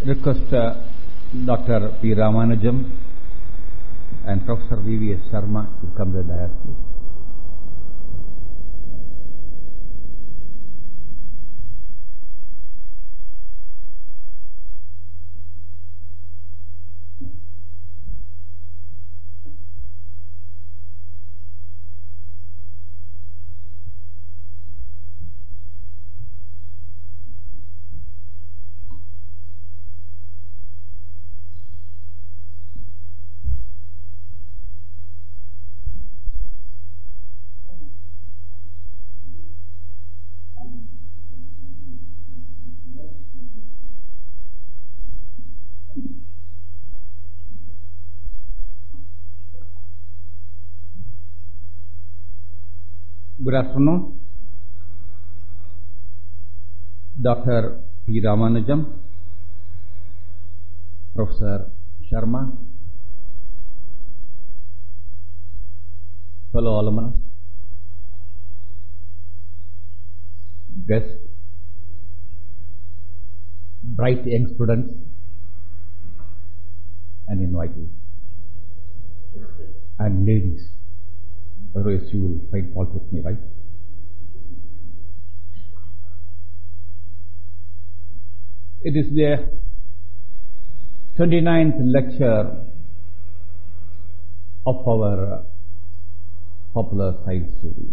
request Dr. P. Ramanujam and Professor V.V.S. Sharma to come to the dais, please. Good afternoon. Dr. P. Ramanujam, Professor Sharma, fellow alumnus, guests, bright young students, and invitees, and ladies. Otherwise, you will find fault with me, right? It is the 29th lecture of our popular science series.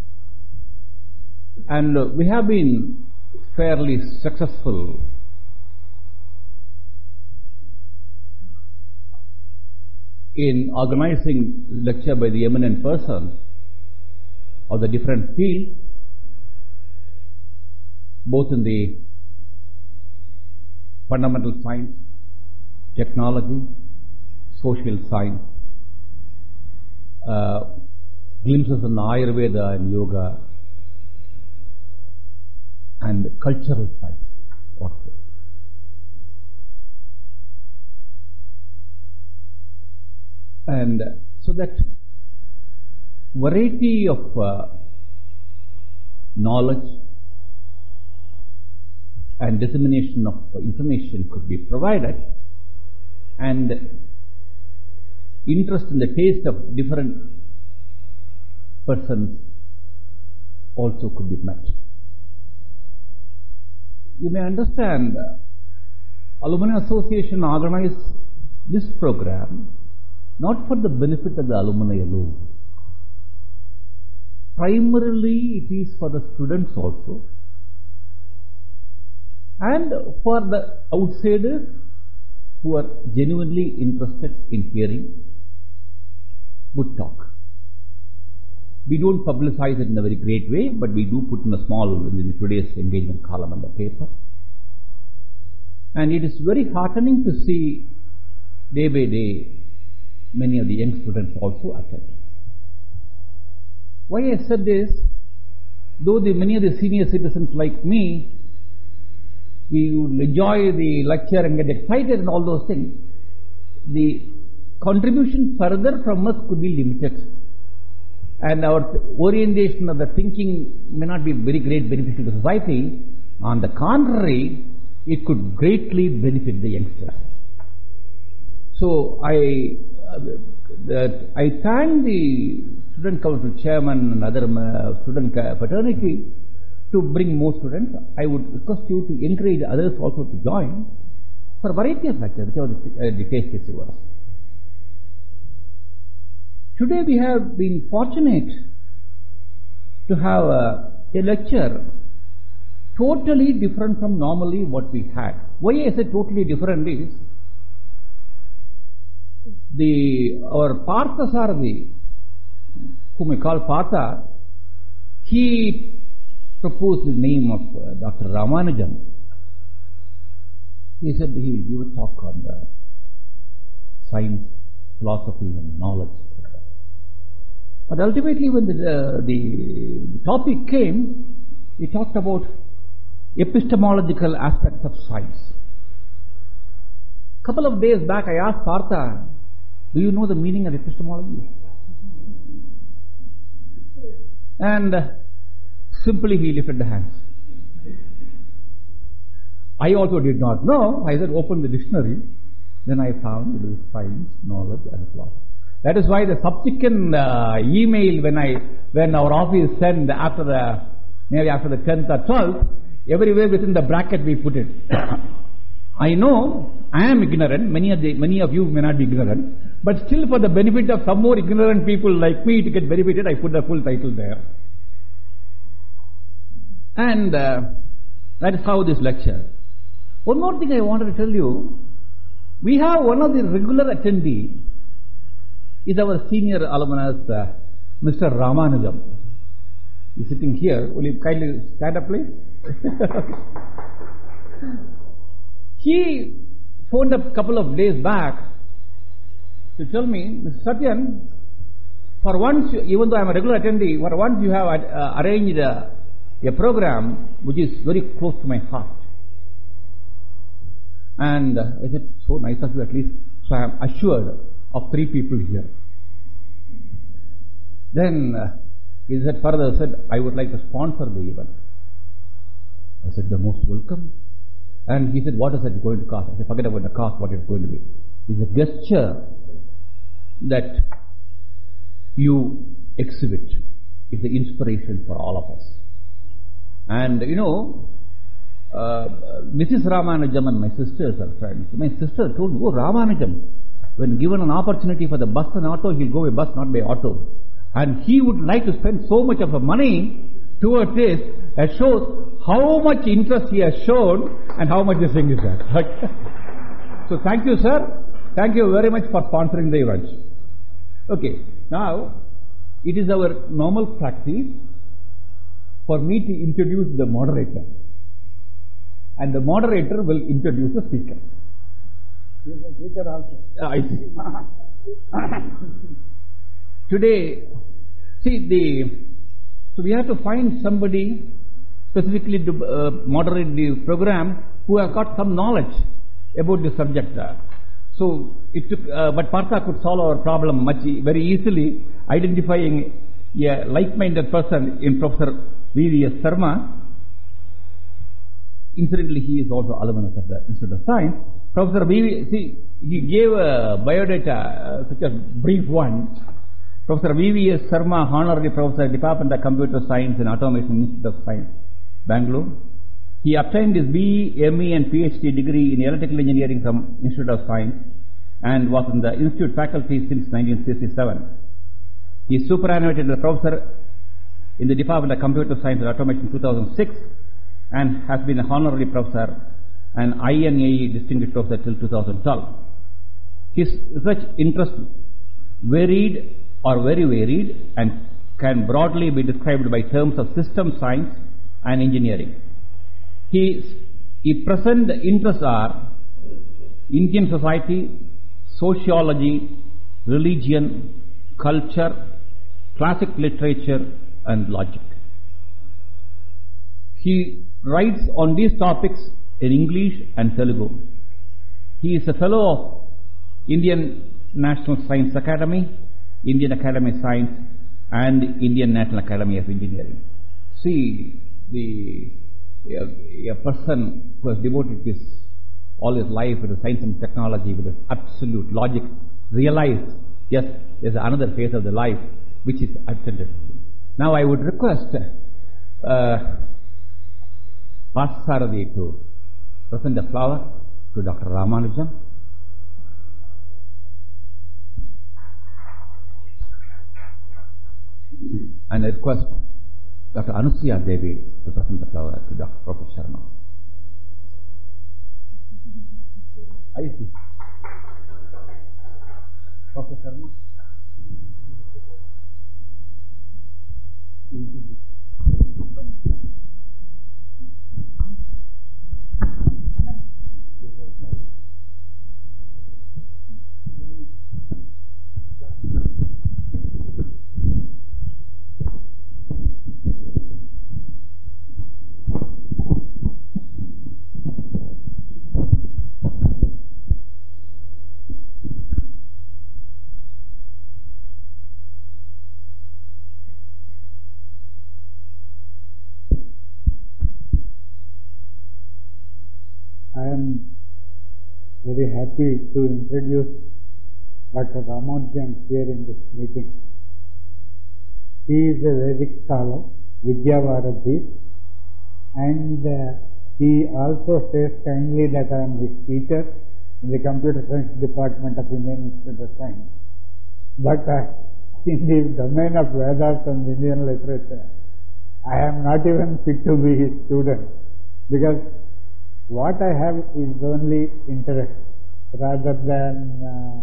And we have been fairly successful in organizing lecture by the eminent persons of the different fields, both in the fundamental science, technology, social science, glimpses in Ayurveda and yoga, and cultural science also. And so that variety of knowledge and dissemination of information could be provided, and interest in the taste of different persons also could be met. You may understand, Alumni Association organized this program not for the benefit of the alumni alone. Primarily, it is for the students also, and for the outsiders who are genuinely interested in hearing good talk. We don't publicize it in a very great way, but we do put in a small, in today's engagement column on the paper. And it is very heartening to see day by day many of the young students also attend. Why I said this, though many of the senior citizens like me, we would enjoy the lecture and get excited and all those things, the contribution further from us could be limited. And our orientation of the thinking may not be very great beneficial to society. On the contrary, it could greatly benefit the youngsters. So I thank the student council chairman and other student fraternity to bring more students. I would request you to encourage others also to join for a variety of lectures, whichever the taste is yours. Today we have been fortunate to have a lecture totally different from normally what we had. Why I say totally different is, our Parthasarathi, whom we call Partha, he proposed the name of Dr. Ramanujam. He said he will give a talk on the science, philosophy and knowledge. But ultimately when the topic came, he talked about epistemological aspects of science. Couple of days back I asked Partha, do you know the meaning of epistemology? And simply he lifted the hands. I also did not know. I said, open the dictionary. Then I found it is science, knowledge, and philosophy. That is why the subsequent email when our office sent maybe after the 10th or 12th, everywhere within the bracket we put it. I know I am ignorant. Many of you may not be ignorant, but still, for the benefit of some more ignorant people like me to get benefited, I put the full title there. And that is how this lecture. One more thing I wanted to tell you. We have one of the regular attendees is our senior alumnus, Mr. Ramanujam. He's sitting here. Will you kindly stand up, please? He phoned up a couple of days back to tell me, Mr. Satyan, for once, even though I am a regular attendee, for once you have arranged a program which is very close to my heart. And I said, so nice of you at least. So I am assured of 3 people here. Then he said further, I would like to sponsor the event. I said, the most welcome. And he said, what is it going to cost? I said, forget about the cost, what it's going to be. It's a gesture that you exhibit. It's the inspiration for all of us. And Mrs. Ramanujam and my sisters are friends. My sister told me, oh, Ramanujam, when given an opportunity for the bus and auto, he'll go by bus, not by auto. And he would like to spend so much of the money towards this, that shows how much interest he has shown and how much this thing is there. So thank you, sir. Thank you very much for sponsoring the event. Okay, now it is our normal practice for me to introduce the moderator. And the moderator will introduce the speaker. Speaker also. I see. Today, so we have to find somebody specifically to moderate the program who have got some knowledge about the subject. So it took, but Partha could solve our problem very easily, identifying a like-minded person in Professor V.V.S. Sarma. Incidentally, he is also alumnus of the Institute of Science. Professor he gave a biodata, such a brief one. Professor V.V.S. Sarma, Honorary Professor, Department of Computer Science and Automation, Institute of Science, Bangalore. He obtained his BE, ME and PhD degree in Electrical Engineering from Institute of Science and was in the Institute faculty since 1967. He is superannuated as a professor in the Department of Computer Science and Automation in 2006 and has been an honorary professor and INAE distinguished professor till 2012. His research interests very varied and can broadly be described by terms of system science and engineering. His present interests are Indian society, sociology, religion, culture, classic literature and logic. He writes on these topics in English and Telugu. He is a fellow of Indian National Science Academy, Indian Academy of Science and Indian National Academy of Engineering. See, a person who has devoted all his life to science and technology with absolute logic, realized, yes, there's another phase of the life which is attended. Now I would request Pasarathi to present the flower to Dr. Ramanujam. And I request Dr. Anusuya Devi to present the flower to Dr. Professor Sharma. I see. Professor Sharma. very happy to introduce Dr. Ramanujan here in this meeting. He is a Vedic scholar, Vidyavaradhi, and he also says kindly that I am his teacher in the Computer Science Department of Indian Institute of Science. But in the domain of Vedas and Indian literature, I am not even fit to be his student, because what I have is only interest rather than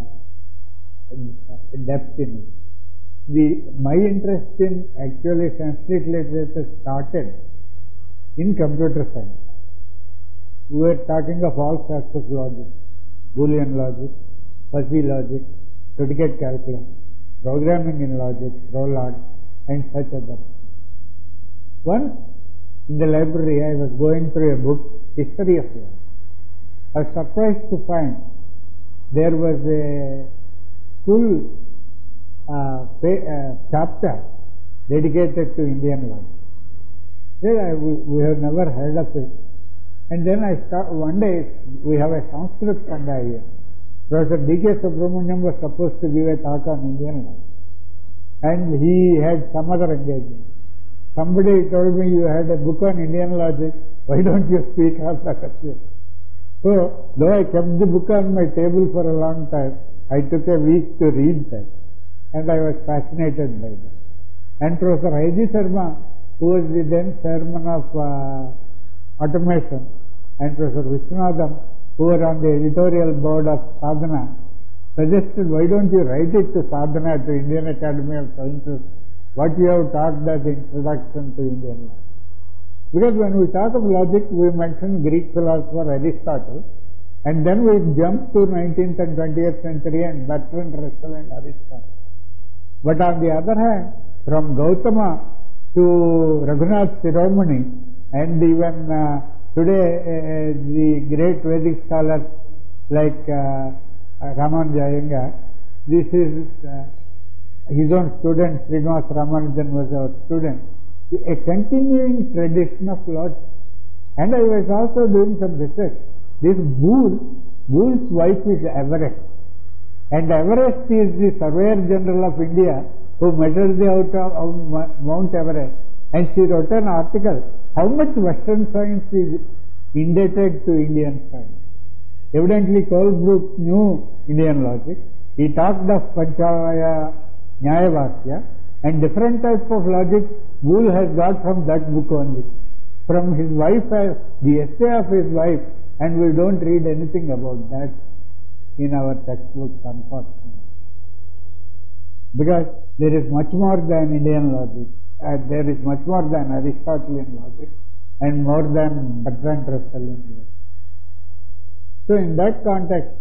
depth in it. My interest in actually Sanskrit literature started in computer science. We were talking of all sorts of logic, Boolean logic, fuzzy logic, predicate calculus, programming in logic, Rolard, and such other. Once in the library I was going through a book, History of Law. I was surprised to find there was a full chapter dedicated to Indian law. We have never heard of it. And then one day we have a Sanskrit Sangha here. Professor D.K. Subramaniam was supposed to give a talk on Indian law, and he had some other engagement. Somebody told me, you had a book on Indian logic, why don't you speak of the subject? So, though I kept the book on my table for a long time, I took a week to read that, and I was fascinated by that. And Professor H.G. Sharma, who was the then chairman of automation, and Professor Vishwanathan, who were on the editorial board of Sadhana, suggested, why don't you write it to Sadhana, to Indian Academy of Sciences, what you have taught as introduction to Indian law. Because when we talk of logic, we mention Greek philosopher Aristotle, and then we jump to 19th and 20th century and Bertrand Russell and Aristotle. But on the other hand, from Gautama to Raghunath Shiromani, and even today the great Vedic scholars like Ramanuja Iyengar, this is his own student, Srinivas Ramanujan was our student, a continuing tradition of logic. And I was also doing some research. This Boole's wife is Everest, and Everest is the Surveyor General of India who measured the outer of Mount Everest, and she wrote an article, how much Western science is indebted to Indian science. Evidently Colebrook knew Indian logic. He talked of Panchavaya Nyayavasya, and different types of logic Boole has got from that book only. From his wife, the essay of his wife, and we don't read anything about that in our textbooks, unfortunately. Because there is much more than Indian logic, there is much more than Aristotelian logic, and more than Bertrand Russellian logic. So in that context,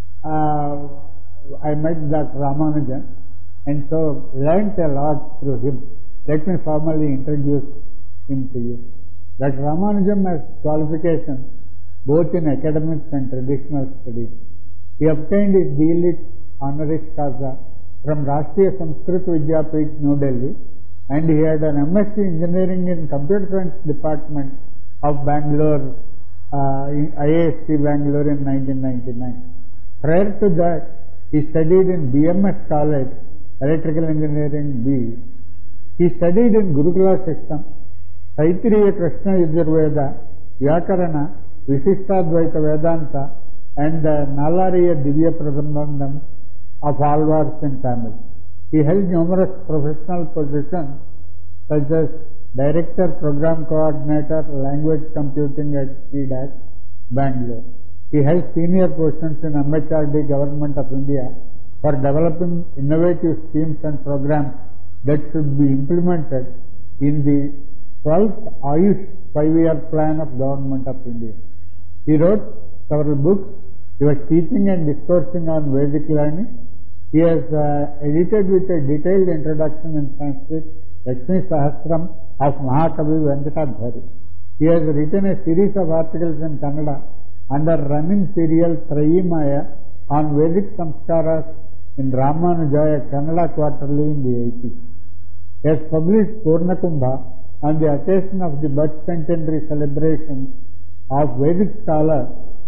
I met Dr. Ramanujan, and so learnt a lot through him. Let me formally introduce him to you. Dr. Ramanujan has qualifications both in academics and traditional studies. He obtained his D.Litt honoris causa from Rashtriya Sanskrit Vidyapeeth, New Delhi, and he had an MSc Engineering in Computer Science Department of Bangalore, IISc Bangalore in 1999. Prior to that, he studied in BMS College, Electrical Engineering B. He studied in Gurukula system, Taittiriya Krishna Yajurveda, Vyakarana, Visishtadvaita Vedanta, and Nalariya Divya Prabandham of Alvars in Tamil. He held numerous professional positions such as Director, Program Coordinator, Language Computing at CDAC, Bangalore. He held senior positions in MHRD, Government of India, for developing innovative schemes and programs that should be implemented in the 12th Ayush 5-year plan of Government of India. He wrote several books. He was teaching and discoursing on Vedic learning. He has edited with a detailed introduction in Sanskrit, Lakshmi Sahasram of Mahakavi Venkatadhari. He has written a series of articles in Kannada under running serial Trayimaya on Vedic Samskaras in Ramanujaya Kannada Quarterly in the 80s. He has published Purnakumbha on the occasion of the birth centenary celebrations of Vedic scholar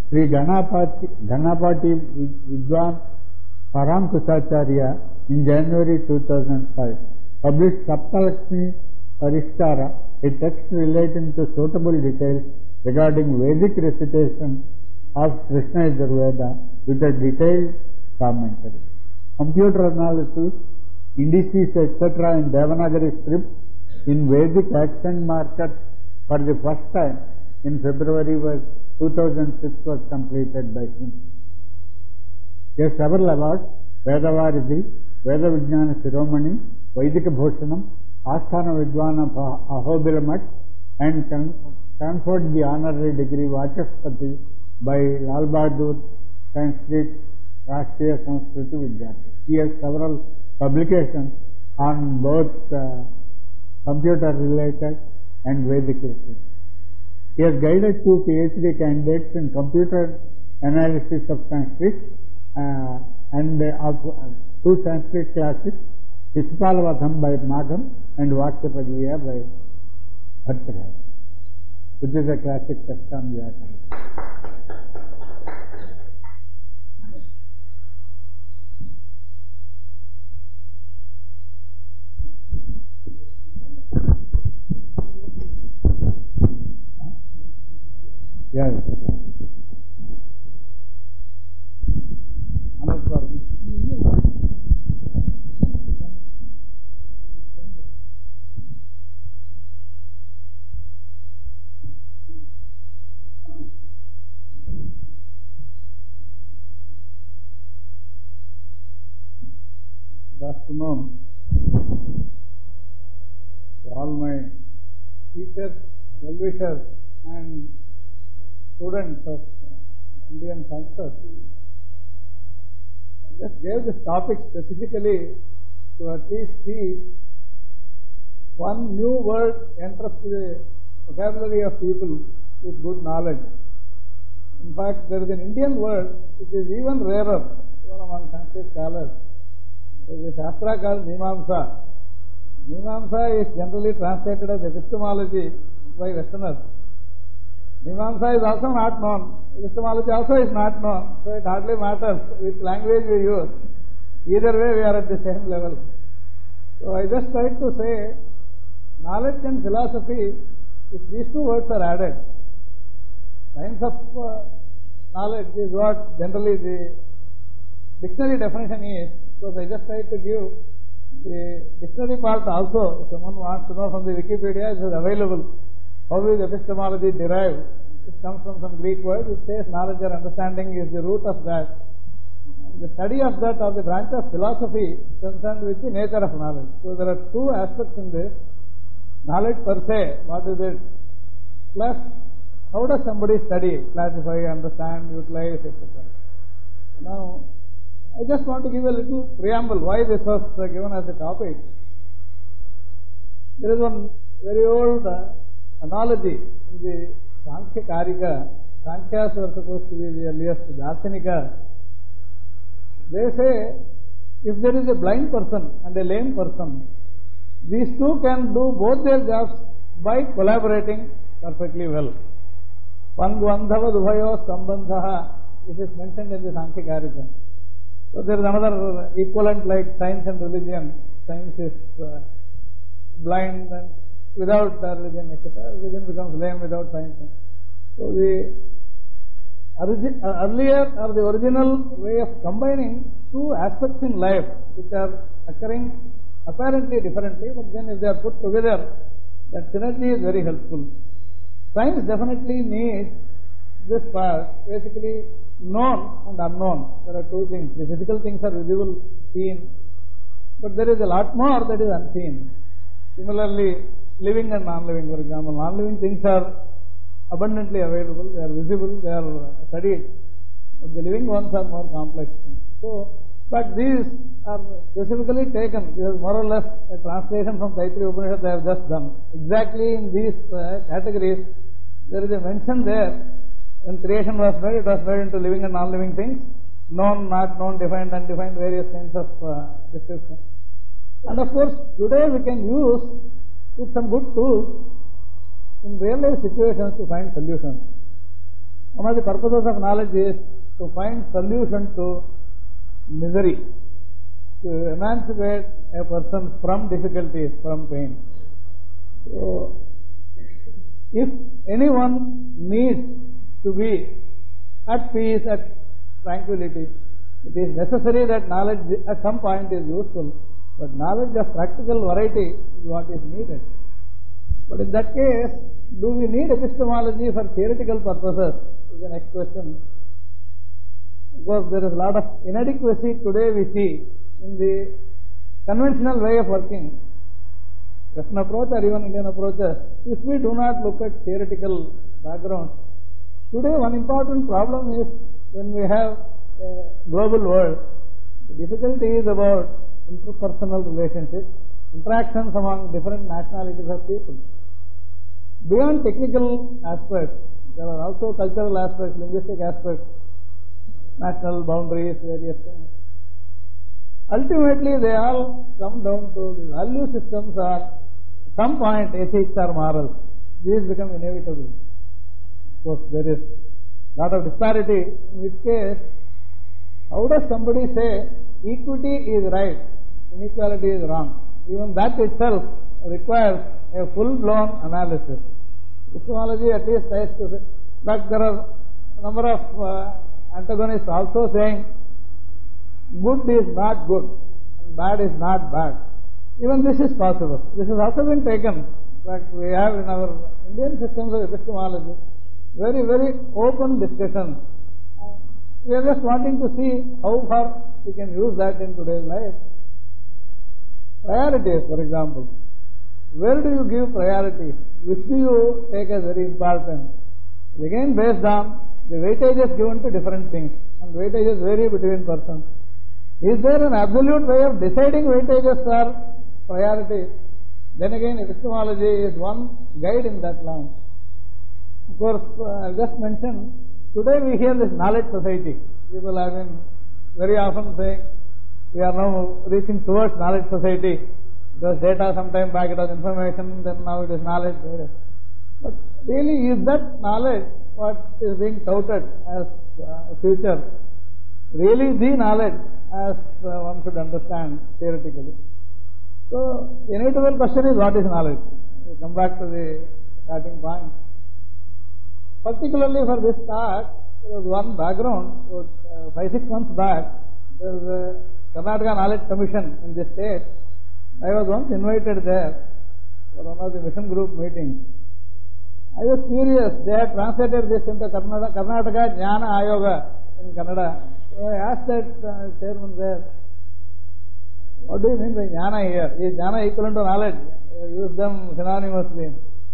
Sri Ganapati Vidwan Paramkusacharya in January 2005 published Saptalakshmi Parishtara, a text relating to suitable details regarding Vedic recitation of Krishna Yajurveda with a detailed commentary. Computer analysis, indices, etc. in Devanagari script in Vedic accent markers for the first time in February 2006 was completed by him. He has several awards: Vedavaridi, Veda Vijnana Shiromani, Vaidika Bhushanam, Asthana Vidwana Ahobilamat, and conferred the honorary degree Vachaspati by Lal Bahadur Sanskrit Rashtriya Sanskriti Vidyapith. He has several publications on both computer related and Vedic research. He has guided two PhD candidates in computer analysis of Sanskrit and of two Sanskrit classes, Shishupalavatham by Madham and Vakyapadiya by Bhartrihari, which is a classic text on Vyakana. Yes. Good afternoon to all my teachers, well-wishers and students of Indian Sciences. I just gave this topic specifically to at least see one new word enters the vocabulary of people with good knowledge. In fact, there is an Indian word which is even rarer, even among Sanskrit scholars. There is a Shastra called Mimamsa. Mimamsa is generally translated as epistemology by Westerners. Mimamsa is also not known. Epistemology also is not known. So it hardly matters which language we use. Either way we are at the same level. So I just tried to say, knowledge and philosophy, if these two words are added, science of knowledge is what generally the dictionary definition is. So I just tried to give the dictionary part also. If someone wants to know from the Wikipedia, it is available. How is epistemology derived? It comes from some Greek word which says knowledge or understanding is the root of that. And the study of that, or the branch of philosophy, concerned with the nature of knowledge. So there are two aspects in this. Knowledge per se, what is it? Plus, how does somebody study, classify, understand, utilize, etc. Now, I just want to give a little preamble why this was given as a topic. There is one very old analogy in the Sankhya Karika. Sankhyas were supposed to be the earliest Darshanikas. They say, if there is a blind person and a lame person, these two can do both their jobs by collaborating perfectly well. Pangvandhava dubhayo sambandhaha, this is mentioned in the Sankhya Karika. So there is another equivalent like science and religion. Science is blind and without religion, etc. Religion becomes lame without science. So the earlier or the original way of combining two aspects in life which are occurring apparently differently, but then if they are put together, that synergy is very helpful. Science definitely needs this part, basically known and unknown. There are two things. The physical things are visible, seen, but there is a lot more that is unseen. Similarly, living and non-living, for example, non-living things are abundantly available, they are visible, they are studied, but the living ones are more complex. So, but these are specifically taken. This is more or less a translation from Taittiriya Upanishad they have just done. Exactly in these categories, there is a mention there. When creation was made, it was made into living and non-living things, known, not known, defined, undefined, various kinds of description. And of course, today we can use with some good tools in real life situations to find solutions. One of the purposes of knowledge is to find solution to misery, to emancipate a person from difficulties, from pain. So, if anyone needs to be at peace, at tranquility, it is necessary that knowledge at some point is useful, but knowledge of practical variety is what is needed. But in that case, do we need epistemology for theoretical purposes is the next question. Because there is a lot of inadequacy today we see in the conventional way of working, Western approach or even Indian approaches, if we do not look at theoretical background. Today one important problem is when we have a global world, the difficulty is about interpersonal relationships, interactions among different nationalities of people. Beyond technical aspects, there are also cultural aspects, linguistic aspects, national boundaries, various things. Ultimately, they all come down to the value systems or at some point ethics or morals. These become inevitable. Of course, there is a lot of disparity, in which case, how does somebody say equity is right, inequality is wrong? Even that itself requires a full-blown analysis. Epistemology at least tries to say, but there are a number of antagonists also saying good is not good and bad is not bad. Even this is possible. This has also been taken. In fact, we have in our Indian systems of epistemology very, very open discussions. We are just wanting to see how far we can use that in today's life. Priorities, for example. Where do you give priority? Which do you take as very important? Again, based on the weightages given to different things, and weightages vary between persons. Is there an absolute way of deciding weightages or priorities? Then again, epistemology is one guide in that line. Of course, I just mentioned, today we hear this knowledge society. People have been very often saying, we are now reaching towards knowledge society. It was data some time back, it was information, then now it is knowledge. But really, is that knowledge what is being touted as future? Really the knowledge as one should understand theoretically. So, the inevitable question is, what is knowledge? We come back to the starting point. Particularly for this talk, there was one background. 5-6 months back, there was a Karnataka Knowledge Commission in this state. I was once invited there for one of the mission group meetings. I was curious. They had translated this into Karnataka Jnana Ayoga in Kannada. So I asked that chairman there, what do you mean by Jnana here? Is Jnana equivalent to knowledge? Use them synonymously.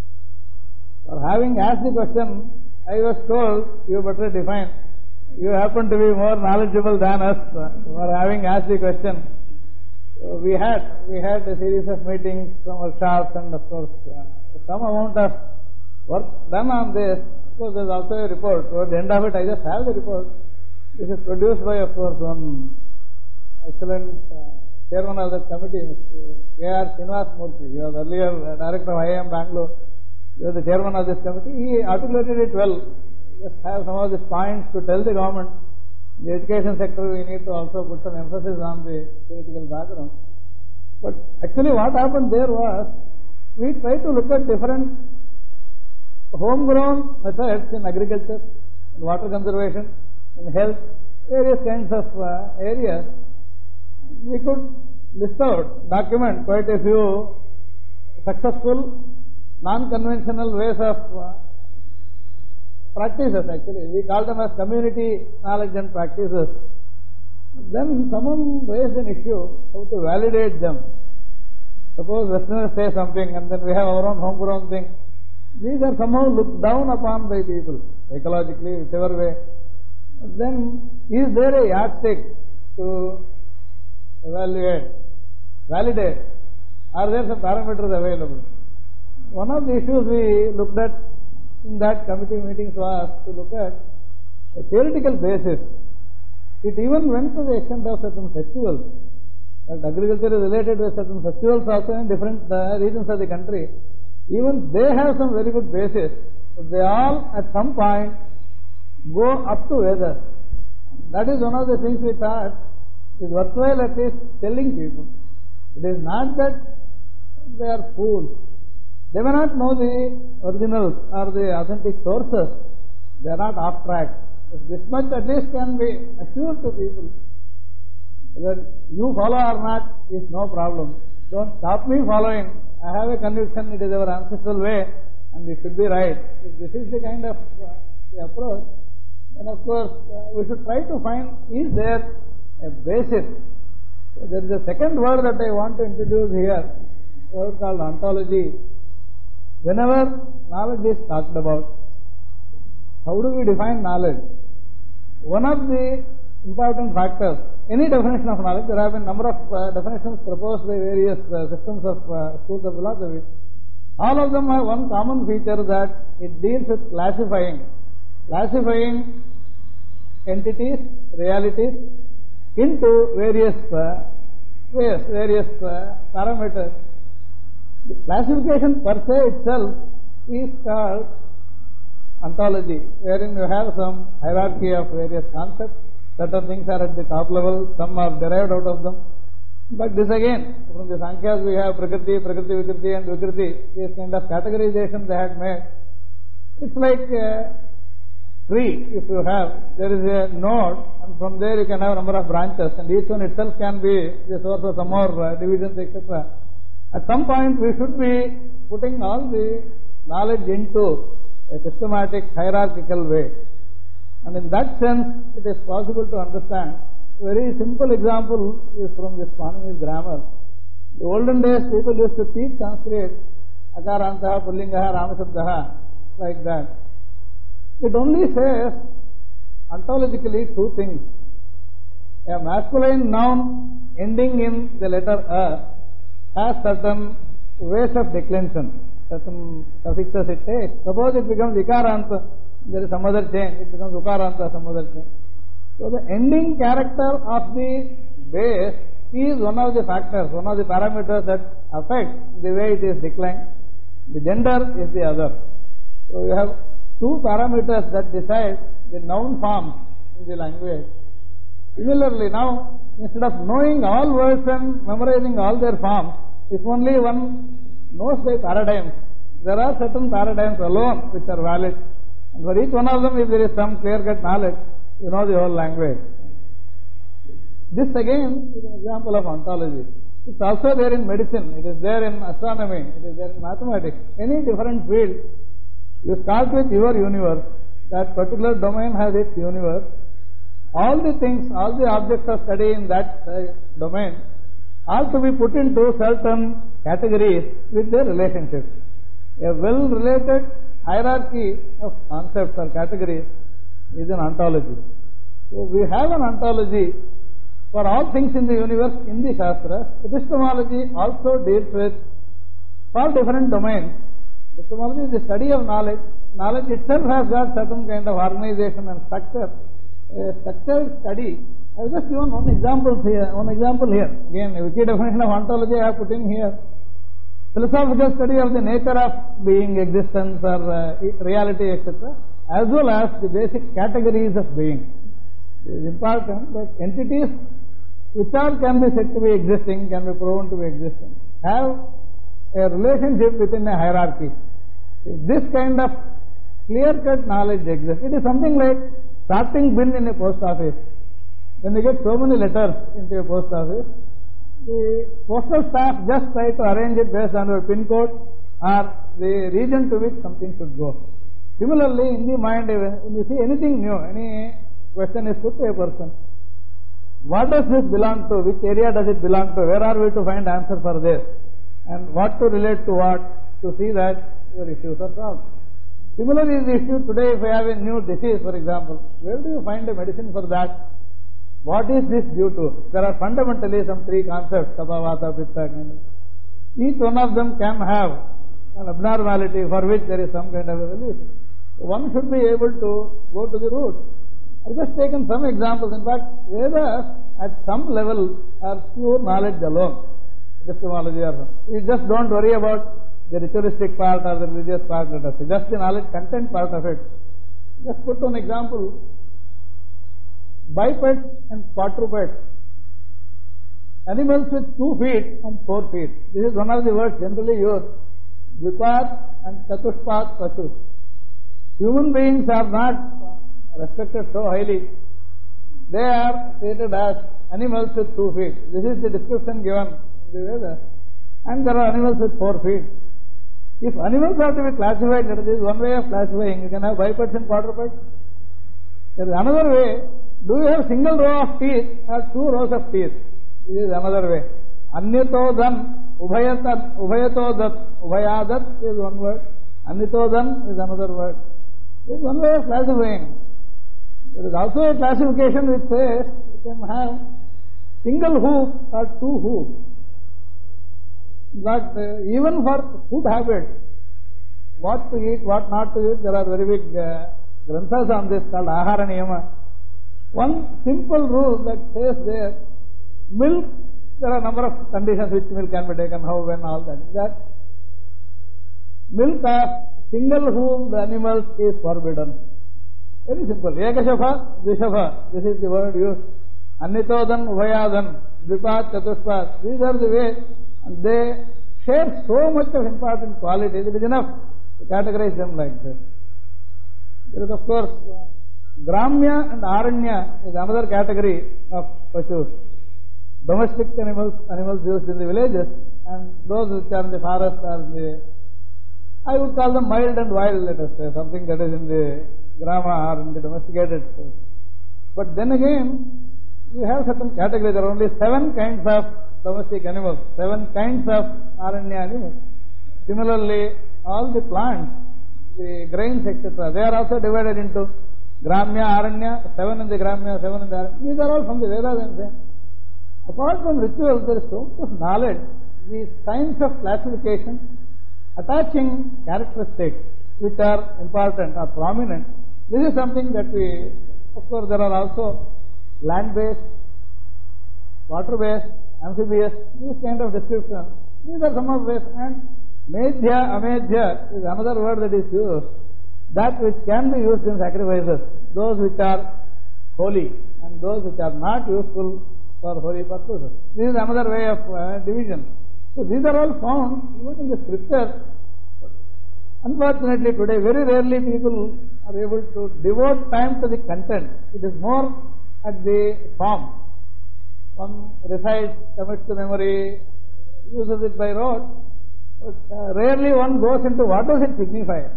For having asked the question, I was told, you better define. You happen to be more knowledgeable than us for having asked the question. So we had a series of meetings, some workshops, and of course some amount of work done on this. So there is also a report. Toward the end of it, I just have the report. This is produced by, of course, one excellent chairman of that committee, Mr. K.R. Srinivas Murthy. He was earlier director of IIM Bangalore. He was the chairman of this committee. He articulated it well. Just have some of these points to tell the government. In the education sector, we need to also put some emphasis on the theoretical background. But actually what happened there was, we tried to look at different homegrown methods in agriculture, in water conservation, in health, various kinds of areas. We could list out, document quite a few successful, non-conventional ways of practices actually. We call them as community knowledge and practices. Then someone raised an issue, how to validate them. Suppose Westerners say something and then we have our own homegrown thing. These are somehow looked down upon by people, psychologically, whichever way. Then is there a yardstick to evaluate, validate? Are there some parameters available? One of the issues we looked at in that committee meetings was to look at a theoretical basis. It even went to the extent of certain festivals. But agriculture is related with certain festivals also in different regions of the country. Even they have some very good basis. But they all at some point go up to Vedas. That is one of the things we thought is worthwhile at least telling people. It is not that they are fools. They may not know the originals or the authentic sources. They are not off track. This much at least can be assured to people. Whether you follow or not is no problem. Don't stop me following. I have a conviction it is our ancestral way and it should be right. If this is the kind of the approach, then of course we should try to find, is there a basis? So there is a second word that I want to introduce here, a word called ontology. Whenever knowledge is talked about, how do we define knowledge? One of the important factors, any definition of knowledge, there have been a number of definitions proposed by various systems of schools of philosophy. All of them have one common feature, that it deals with classifying entities, realities into various ways, various parameters. The classification per se itself is called ontology, wherein you have some hierarchy of various concepts. Certain things are at the top level, some are derived out of them. But this again, from the Sankhyas we have Prakriti, Vikriti and Vikriti, this kind of categorization they had made. It's like a tree, if you have, there is a node and from there you can have a number of branches and each one itself can be the source of some more divisions, etc. At some point we should be putting all the knowledge into a systematic hierarchical way. And in that sense, it is possible to understand. A very simple example is from this Panini's grammar. In the olden days, people used to teach Sanskrit, Akarantaha, Pullingaha, Ramasabdaha, like that. It only says ontologically two things. A masculine noun ending in the letter A has certain ways of declension, certain suffixes it takes. Suppose it becomes Ikaranta, there is some other change, it becomes Ukaranta, some other change. So the ending character of the base is one of the factors, one of the parameters that affect the way it is declined. The gender is the other. So you have two parameters that decide the noun forms in the language. Similarly now, instead of knowing all words and memorizing all their forms, if only one knows by paradigms, there are certain paradigms alone which are valid. And for each one of them, if there is some clear-cut knowledge, you know the whole language. This again is an example of ontology. It's also there in medicine, it is there in astronomy, it is there in mathematics. Any different field, you start with your universe, that particular domain has its universe. All the things, all the objects of study in that domain are to be put into certain categories with their relationships. A well-related hierarchy of concepts or categories is an ontology. So we have an ontology for all things in the universe in the Shastra. Epistemology also deals with all different domains. Epistemology is the study of knowledge. Knowledge itself has got certain kind of organization and structure. A structured study. I have just given one example here. Again, a wiki definition of ontology I have put in here. Philosophical study of the nature of being, existence or reality, etc., as well as the basic categories of being. It is important that entities which can be said to be existing, can be proven to be existing, have a relationship within a hierarchy. If this kind of clear-cut knowledge exists, it is something like sorting bin in a post office. When you get so many letters into a post office, the postal staff just try to arrange it based on your pin code or the region to which something should go. Similarly, in the mind, when you see anything new, any question is put to a person, what does this belong to? Which area does it belong to? Where are we to find answer for this? And what to relate to what, to see that your issues are solved. Similarly, the issue today, if I have a new disease, for example, where do you find a medicine for that? What is this due to? There are fundamentally some three concepts, Kapha, Vata, Pitta, kind of. Each one of them can have an abnormality for which there is some kind of a solution. One should be able to go to the root. I've just taken some examples. In fact, Vedas at some level are pure knowledge alone. Epistemology or something. We just don't worry about the ritualistic part or the religious part, let us say. Just the knowledge content part of it. Just put one example. Bipeds and quadrupeds. Animals with 2 feet and 4 feet. This is one of the words generally used. Dvipat and Chatushpat Pashus. Human beings are not respected so highly. They are treated as animals with 2 feet. This is the description given in the Vedas. And there are animals with 4 feet. If animals are to be classified, that is one way of classifying. You can have bipeds and quadrupeds. There is another way. Do you have single row of teeth or 2 rows of teeth? This is another way. Anyatodan, ubhayatodat, ubhayadat is one word. Anyatodan is another word. This is one way of classifying. There is also a classification which says you can have single hoof or 2 hoofs. But even for food habits, what to eat, what not to eat, there are very big granthas on this called Ahara Niyama. One simple rule that says there, milk, there are a number of conditions which milk can be taken, how, when, all that. That milk of single hoofed animals is forbidden. Very simple. Ekashafa, Dvishafa, this is the word used. Anyatodan, Ubhayadan, Dvipat, Chatushpat, these are the way. And they share so much of important qualities, it is enough to categorize them like this. There is of course Gramya and Aranya is another category of Pashus. Domestic animals used in the villages, and those which are in the forest are the, I would call them mild and wild, let us say, something that is in the Grama or in the domesticated. But then again, you have certain categories. There are only 7 kinds of domestic animals, 7 kinds of Aranya animals. Similarly, all the plants, the grains, etc., they are also divided into Gramya, Aranya, 7 in the Gramya, 7 in the Aranya. These are all from the Vedas and saying. Apart from rituals, there is so much of knowledge, the science of classification, attaching characteristics which are important or prominent. This is something that we, of course, there are also land-based, water-based, amphibious, these kind of descriptions. These are some of ways. And Medhya, Amedhya is another word that is used. That which can be used in sacrifices. Those which are holy and those which are not useful for holy purposes. This is another way of division. So these are all found even in the scripture. Unfortunately today very rarely people are able to devote time to the content. It is more at the form. One recites, commits to memory, uses it by rote, but rarely one goes into what does it signify.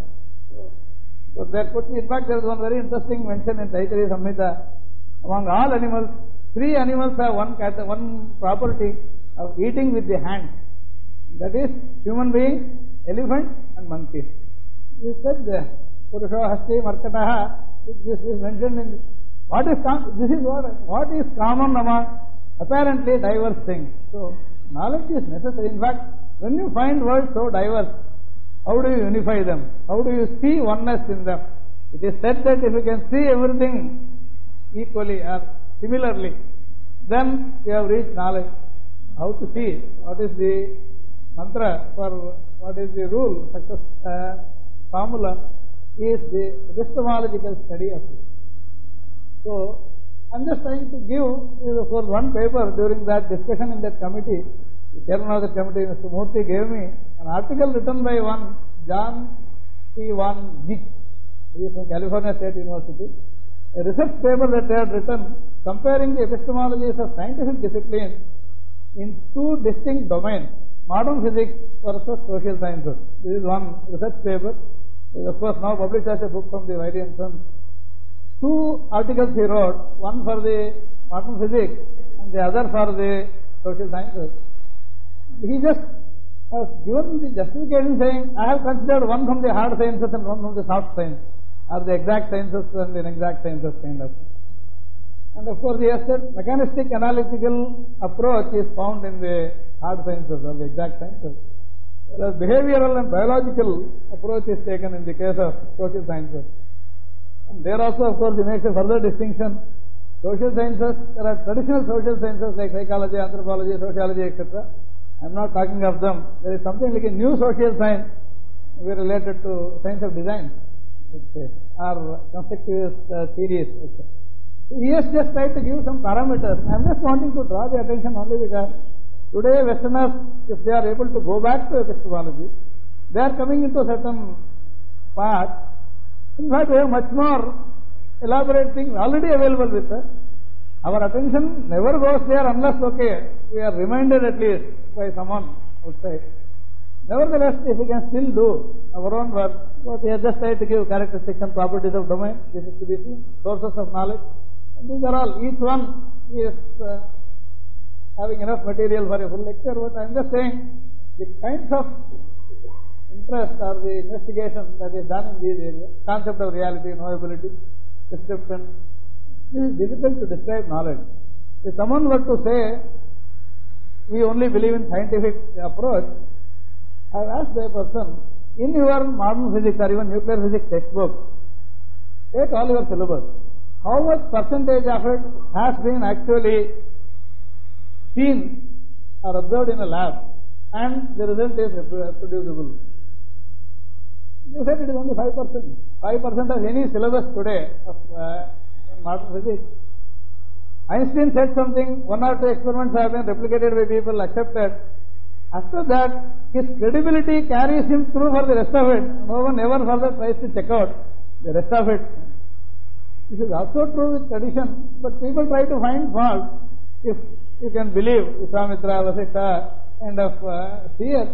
So there could be, in fact, there is one very interesting mention in Taittiriya Samhita. Among all animals, 3 animals have one property of eating with the hands. That is human beings, elephant and monkey. He said there, Purusho Hasti Markataha, this is mentioned in this is what is common among apparently diverse things. So knowledge is necessary. In fact, when you find words so diverse, how do you unify them? How do you see oneness in them? It is said that if you can see everything equally or similarly, then you have reached knowledge. How to see? What is the mantra for what is the rule, success formula is the epistemological study of it. So, I am just trying to give, of course, one paper during that discussion in that committee. The chairman of the committee, Mr. Murthy, gave me an article written by one John P. Van Gick. He is from California State University. A research paper that they had written comparing the epistemologies of scientific disciplines in 2 distinct domains, modern physics versus social sciences. This is one research paper. It is of course now published as a book from the Wiley & Sons. 2 articles he wrote, one for the modern physics and the other for the social sciences. He just has given the justification saying, I have considered one from the hard sciences and one from the soft science, or the exact sciences and the inexact sciences kind of. And of course he has said mechanistic analytical approach is found in the hard sciences or the exact sciences. Whereas behavioral and biological approach is taken in the case of social sciences. And there also of course he makes a further distinction. Social sciences, there are traditional social sciences like psychology, anthropology, sociology, etc. I am not talking of them. There is something like a new social science related to science of design. let's say, or constructivist theories. He has just tried to give some parameters. I am just wanting to draw the attention only because today Westerners, if they are able to go back to epistemology, they are coming into certain path. In fact, we have much more elaborate things already available with us. Our attention never goes there unless, okay, we are reminded at least by someone outside. Nevertheless, if we can still do our own work, what we have just tried to give characteristics and properties of domain, this is to be seen, sources of knowledge. And these are all, each one is having enough material for a full lecture, but I am just saying the kinds of interest or the investigation that is done in these areas, concept of reality, knowability, description, this is difficult to describe knowledge. If someone were to say, we only believe in scientific approach, I have asked a person, in your modern physics or even nuclear physics textbook, take all your syllabus. How much percentage of it has been actually seen or observed in a lab and the result is reproducible? You said it is only 5%. 5% of any syllabus today of modern physics. Einstein said something, 1 or 2 experiments have been replicated by people, accepted. After that, his credibility carries him through for the rest of it. No one ever further tries to check out the rest of it. This is also true with tradition, but people try to find fault. If you can believe Vishwamitra, Vasishtha, kind of seers,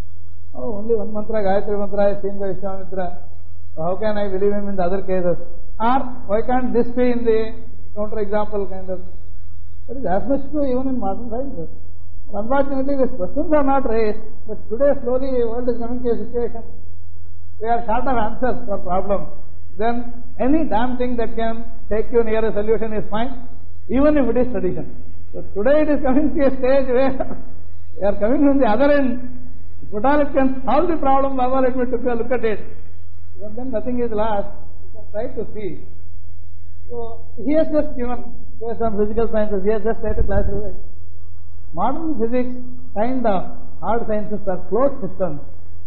only one mantra, Gayatri mantra is seen by Vishwamitra. So how can I believe him in the other cases? Or why can't this be in the counter-example kind of? That is as much true even in modern sciences. Unfortunately, these questions are not raised, but today slowly the world is coming to a situation we are short of answers for problems. Then any damn thing that can take you near a solution is fine, even if it is tradition. So today it is coming to a stage where we are coming from the other end. If at all it can solve the problem, Baba, let me take a look at it. Even then nothing is lost. You can try to see. So he has just given, based on physical sciences, he has just tried to classify. Modern physics, kind of hard sciences, are closed systems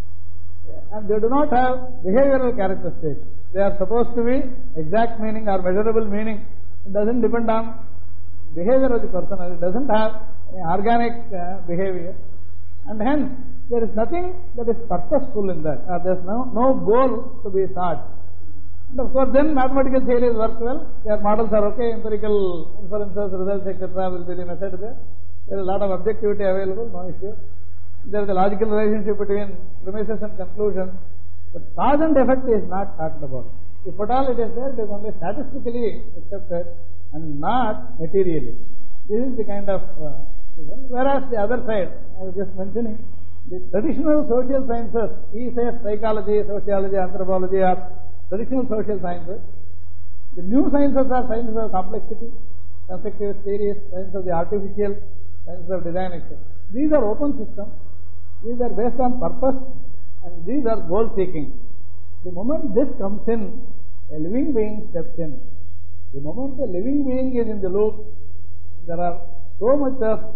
and they do not have behavioral characteristics. They are supposed to be exact meaning or measurable meaning. It doesn't depend on behavior of the person, it doesn't have organic behavior, and hence there is nothing that is purposeful in that, there is no goal to be sought. And of course then mathematical theories work well, their models are okay, empirical inferences, results, etc. will be the method there. There is a lot of objectivity available, no issue. There is a logical relationship between premises and conclusions, but cause and effect is not talked about. If at all it is there, it is only statistically accepted and not materially. This is the kind of whereas the other side, I was just mentioning, the traditional social sciences, he says psychology, sociology, anthropology are traditional social sciences. The new sciences are sciences of complexity, constructivist theories, science of the artificial, science of design, etc. These are open systems. These are based on purpose and these are goal seeking. The moment this comes in, a living being steps in. The moment a living being is in the loop, there are so much of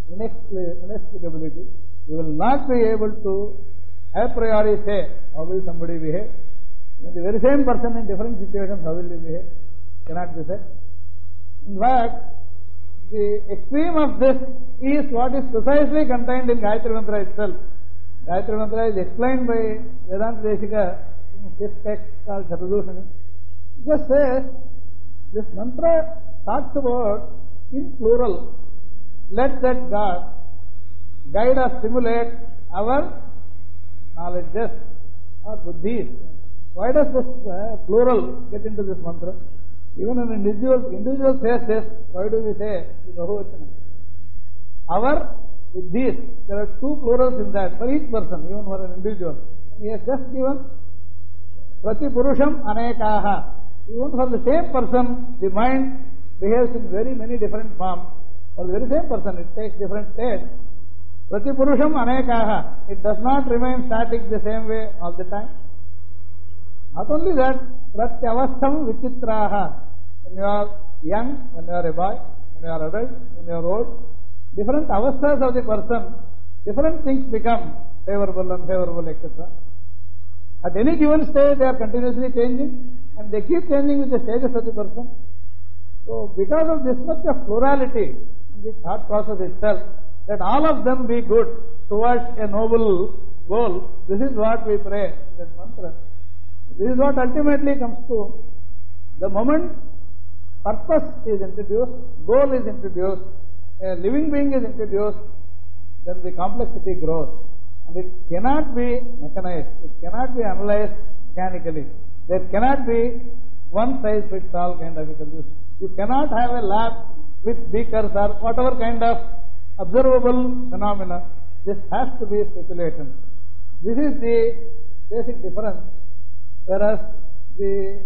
inexplicability. You will not be able to a priori say how will somebody behave. The very same person in different situations, how will he behave? Cannot be said. In fact, the extreme of this is what is precisely contained in Gayatri Mantra itself. Gayatri Mantra is explained by Vedanta Deshika in his text called Shatadusani. It just says, this mantra talks about, in plural, let that God guide or stimulate our knowledges or buddhis. Why does this plural get into this mantra? Even an individual says this, why do we say Bahuvachana? Our buddhis, there are two plurals in that for each person, even for an individual. He has just given Prati Purusham Anekaha. Even for the same person, the mind behaves in very many different forms. For the very same person, it takes different states. Prati Purusham Anekaha. It does not remain static the same way all the time. Not only that, Pratyavastham Vichitraha. When you are young, when you are a boy, when you are adult, when you are old, different avasthas of the person, different things become favorable, unfavorable, etc. At any given stage, they are continuously changing, and they keep changing with the stages of the person. So, because of this much of plurality in the thought process itself, that all of them be good towards a noble goal, this is what we pray, that mantra. This is what ultimately comes to the moment purpose is introduced, goal is introduced, a living being is introduced, then the complexity grows. And it cannot be mechanized, it cannot be analyzed mechanically. There cannot be one size fits all kind of a solution. You cannot have a lab with beakers or whatever kind of observable phenomena. This has to be speculation. This is the basic difference. Whereas the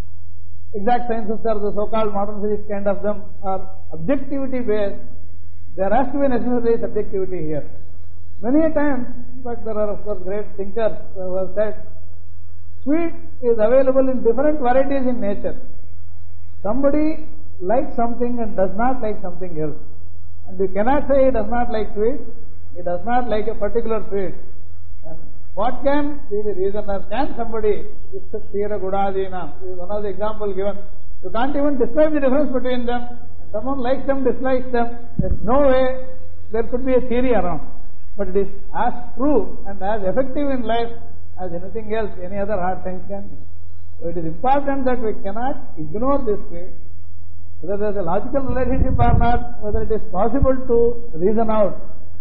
exact sciences or the so-called modern physics kind of them are objectivity based, there has to be necessarily subjectivity here. Many a times, in fact there are of course great thinkers who have said, sweet is available in different varieties in nature. Somebody likes something and does not like something else. And you cannot say he does not like sweet, he does not like a particular sweet. And what can be the reason? Or can somebody, Tira Gudadina, is one of the examples given. You can't even describe the difference between them. Someone likes them, dislikes them. There's no way there could be a theory around. But it is as true and as effective in life as anything else, any other hard science can be. So it is important that we cannot ignore this way. Whether there is a logical relationship or not, whether it is possible to reason out,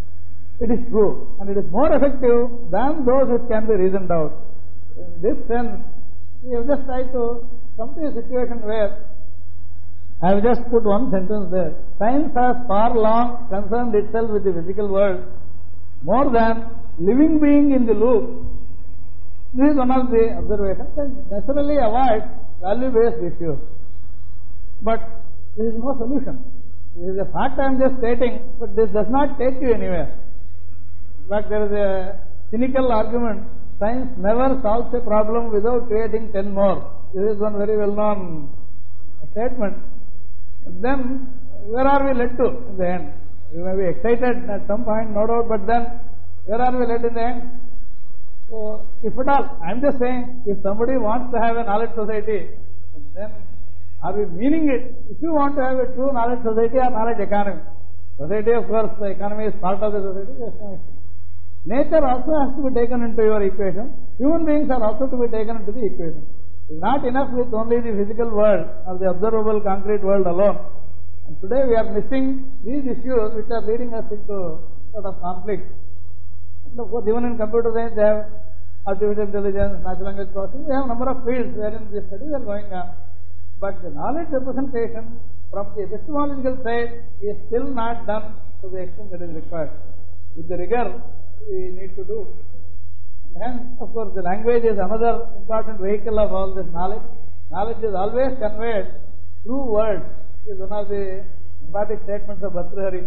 it is true. And it is more effective than those which can be reasoned out. In this sense, we have just tried to come to a situation where I have just put one sentence there. Science has far long concerned itself with the physical world more than living being in the loop. This is one of the observations and necessarily avoid value-based issues. But there is no solution. This is a fact I am just stating, but this does not take you anywhere. In fact, there is a cynical argument, science never solves a problem without creating 10 more. This is one very well-known statement. Then, where are we led to in the end? We may be excited at some point, no doubt, but then, where are we led in the end? So, if at all, I am just saying, if somebody wants to have a knowledge society, then are we meaning it? If you want to have a true knowledge society or knowledge economy, society of course, the economy is part of the society, yes, nature also has to be taken into your equation. Human beings are also to be taken into the equation. It is not enough with only the physical world or the observable concrete world alone. And today we are missing these issues which are leading us into sort of conflict. And of course, even in computer science, they have artificial intelligence, natural language processing. We have a number of fields wherein these studies are going on. But the knowledge representation from the epistemological side is still not done to the extent that is required. With the rigor we need to do. And hence, of course, the language is another important vehicle of all this knowledge. Knowledge is always conveyed through words. It is one of the emphatic statements of Bhartrihari.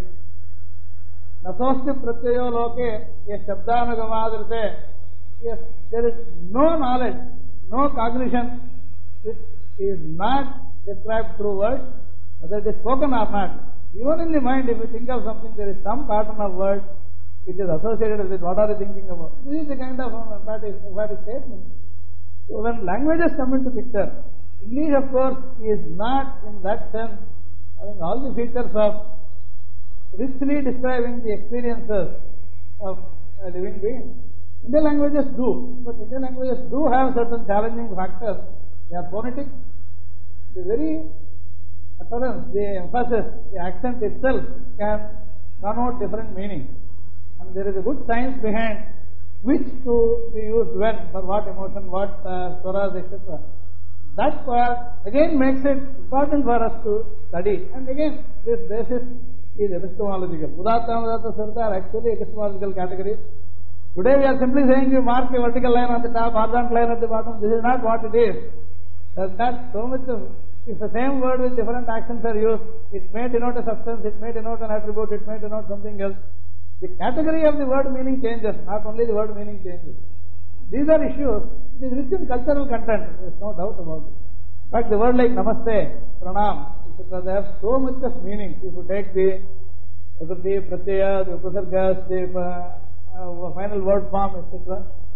Nasosti pratyayo loke ye shabdanugamadrite. Yes, there is no knowledge, no cognition which is not described through words, whether it is spoken or not. Even in the mind, if you think of something, there is some pattern of words which is associated with what are you thinking about. This is the kind of emphatic statement. So when languages come into picture, English of course is not in that sense having all the features of richly describing the experiences of a living being. Indian languages do, but Indian languages do have certain challenging factors. They are phonetic. The very utterance, the emphasis, the accent itself can connote different meanings. And there is a good science behind which to be used when, for what emotion, what swaras, etc. That part again makes it important for us to study. And again, this basis is epistemological. Udatta and Udatta Sarita are actually epistemological categories. Today we are simply saying you mark a vertical line on the top, horizontal line at the bottom. This is not what it is. There's not so much of, if the same word with different accents are used, it may denote a substance, it may denote an attribute, it may denote something else. The category of the word meaning changes, not only the word meaning changes. These are issues, it is rich in cultural content, there is no doubt about it. In fact, the word like namaste, pranam, etc., they have so much of meaning. If you take the prakriti, pratyaya, the upasargas, the final word form, etc.,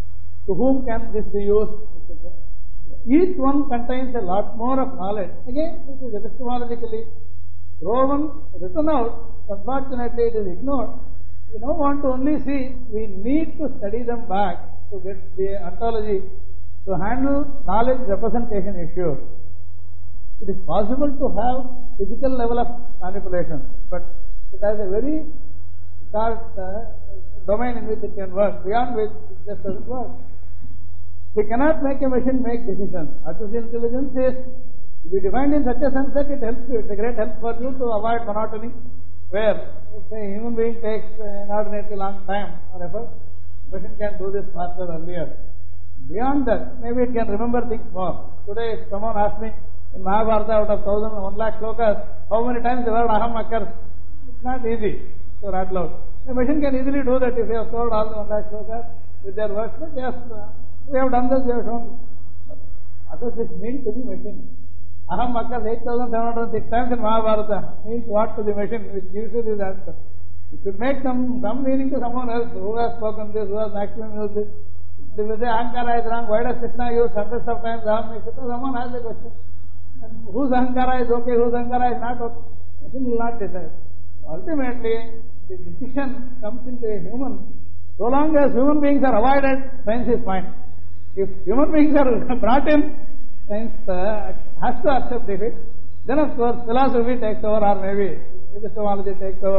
to whom can this be used, etc. Each one contains a lot more of knowledge. Again, this is epistemologically proven, written out. Unfortunately, it is ignored. We don't want to only see, we need to study them back to get the ontology to handle knowledge representation issues. It is possible to have physical level of manipulation, but it has a very short domain in which it can work, beyond which it just doesn't work. We cannot make a machine make decisions. Artificial intelligence is to be defined in such a sense that it helps you. It's a great help for you to avoid monotony, where, say, a human being takes an inordinately long time or effort. Machine can do this faster earlier. Beyond that, maybe it can remember things more. Today, if someone asked me, in Mahabharata, out of 1,000, 1 lakh shlokas, how many times the word aham occurs? It's not easy to rattle out. A machine can easily do that if you have told all the 1 lakh shlokas with their words. But yes, we have done this, we have shown. What does this mean to the machine? Aham occurs 8,706 times in Mahabharata. Means what to the machine? Which gives you this answer. It should make some meaning to someone else who has spoken this, who has maximum used this. If they say Ahankara is wrong, why does Krishna use hundreds of times aham, etc.? Someone has a question. And whose Ahankara is okay, whose Ahankara is not okay? Machine will not decide. Ultimately, the decision comes into a human. So long as human beings are avoided, science is fine. If human beings are brought in, science has to accept defeat. Then of course philosophy takes over, or maybe epistemology takes over.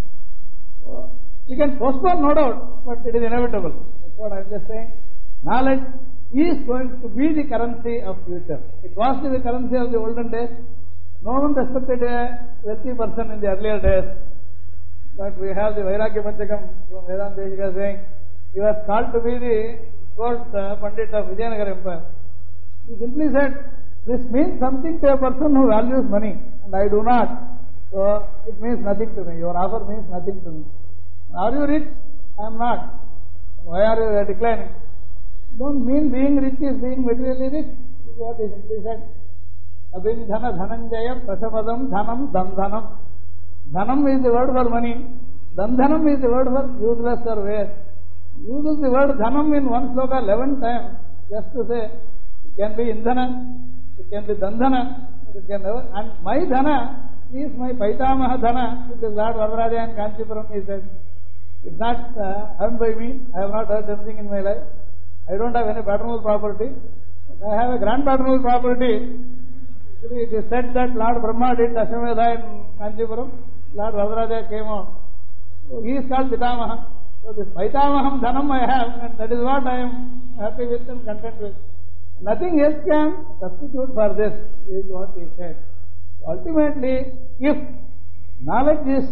You can postpone, no doubt, but it is inevitable. That's what I am just saying. Knowledge is going to be the currency of future. It was the currency of the olden days. No one respected a wealthy person in the earlier days. But we have the Vairagya Panchakam from Vedanta Deshika saying, he was called to be the court Pandit of Vijayanagara Empire. He simply said, this means something to a person who values money, and I do not. So it means nothing to me. Your offer means nothing to me. Are you rich? I am not. Why are you declining? Don't mean being rich is being materially rich. This is what he simply said. Abhindhana dhananjaya prasapadam dhanam dandhanam. Dhanam is the word for money. Dandhanam is the word for useless or waste. Uses the word dhanam in one sloka 11 times, just to say it can be indhana, it can be dandhana, it can never. And my dhana is my paitamaha dhana, which is Lord Varadaraja and Kanchipuram, he said. It's not earned by me. I have not earned anything in my life. I don't have any paternal property. I have a grandpaternal property. It is said that Lord Brahma did Ashwamedha in Kanchipuram. Lord Varadaraja came out. So he is called Pitamaha. So this Paitamaham Dhanam I have, and that is what I am happy with and content with. Nothing else can substitute for this, is what he said. Ultimately, if knowledge is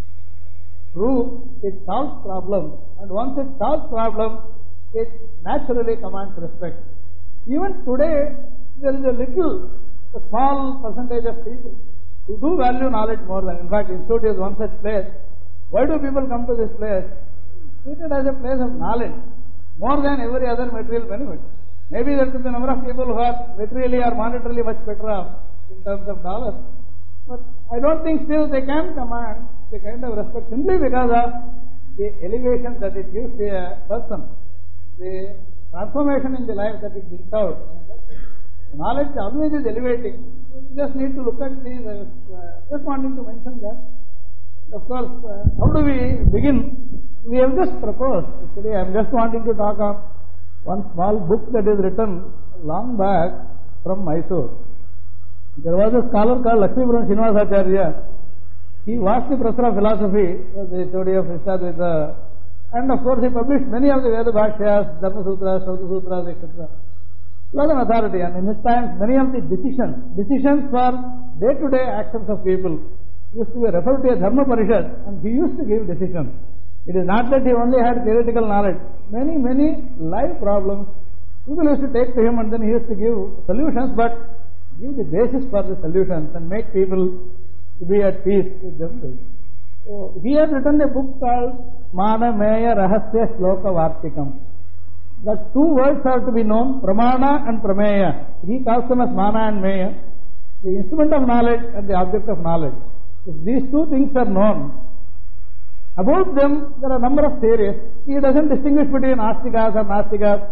true, it solves problems, and once it solves problems, it naturally commands respect. Even today, there is a small percentage of people who do value knowledge more than. In fact, Institute is one such place. Why do people come to this place? Treated as a place of knowledge, more than every other material benefit. Maybe there could be a number of people who are materially or monetarily much better off in terms of dollars. But I don't think still they can command the kind of respect simply because of the elevation that it gives to a person, the transformation in the life that it brings out. Knowledge always is elevating. You just need to look at these. Just wanting to mention that. Of course, how do we begin? We have just proposed. Actually, I am just wanting to talk of one small book that is written long back from Mysore. There was a scholar called Lakshmipuram Srinivasacharya. He was the professor of philosophy, the HOD of Vishtadvaita, and of course he published many of the Veda Bhashyas, Dharma Sutras, Sauta Sutras, etc. He was an authority, and in his times many of the decisions for day-to-day actions of people used to be referred to a Dharma Parishad, and he used to give decisions. It is not that he only had theoretical knowledge. Many life problems, people used to take to him, and then he used to give solutions, but give the basis for the solutions and make people to be at peace with themselves. So he has written a book called Mana Meya Rahasya Shloka Vartikam. The two words are to be known, Pramana and Prameya. He calls them as Mana and Meya, the instrument of knowledge and the object of knowledge. If these two things are known, about them there are a number of theories. He doesn't distinguish between Astikas or Nastikas.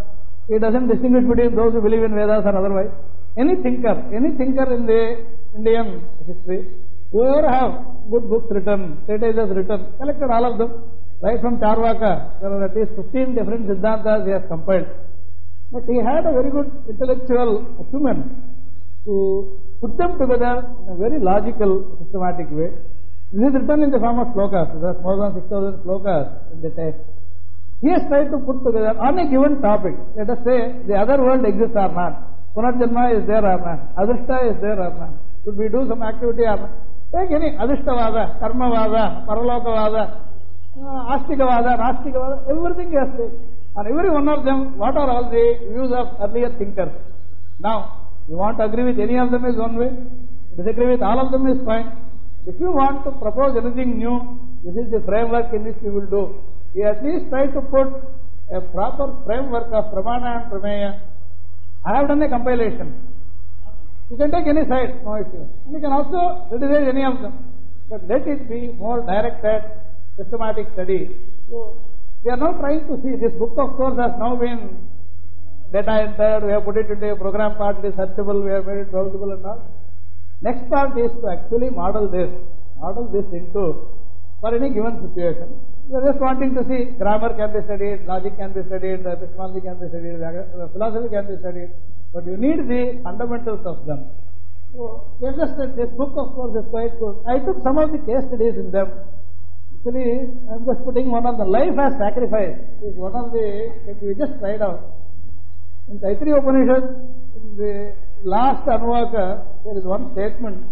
He doesn't distinguish between those who believe in Vedas or otherwise. Any thinker in the Indian history, whoever have good books written, treatises written, collected all of them, right from Charvaka, there are at least 15 different Siddhantas he has compiled. But he had a very good intellectual acumen to put them together in a very logical, systematic way. This is written in the form of slokas. There are more than 6,000 slokas in the text. He has tried to put together on a given topic. Let us say the other world exists or not. Punarjanma is there or not. Adrishta is there or not. Should we do some activity or not? Take any Adrishtavada, Karmavada, Paralokavada, Astikavada, Nastikavada, everything he has taken. And every one of them, what are all the views of earlier thinkers? Now, you want to agree with any of them is one way. Disagree with all of them is fine. If you want to propose anything new, this is the framework in which you will do. You at least try to put a proper framework of Pramana and Prameya. I have done a compilation. You can take any side, no issue. And you can also criticize any of them. But let it be more directed, systematic study. So, we are now trying to see, this book of course has now been data entered, we have put it into a program part, it is searchable, we have made it browsable and all. Next part is to actually model this into, for any given situation. We are just wanting to see, grammar can be studied, logic can be studied, epistemology can be studied, philosophy can be studied, but you need the fundamentals of them. So, we have just said this book of course is quite good. I took some of the case studies in them. Actually, I am just putting one of the life as sacrifice is one of the things we just tried out. In Taittiriya Upanishad, in the last Anuvaka, there is one statement.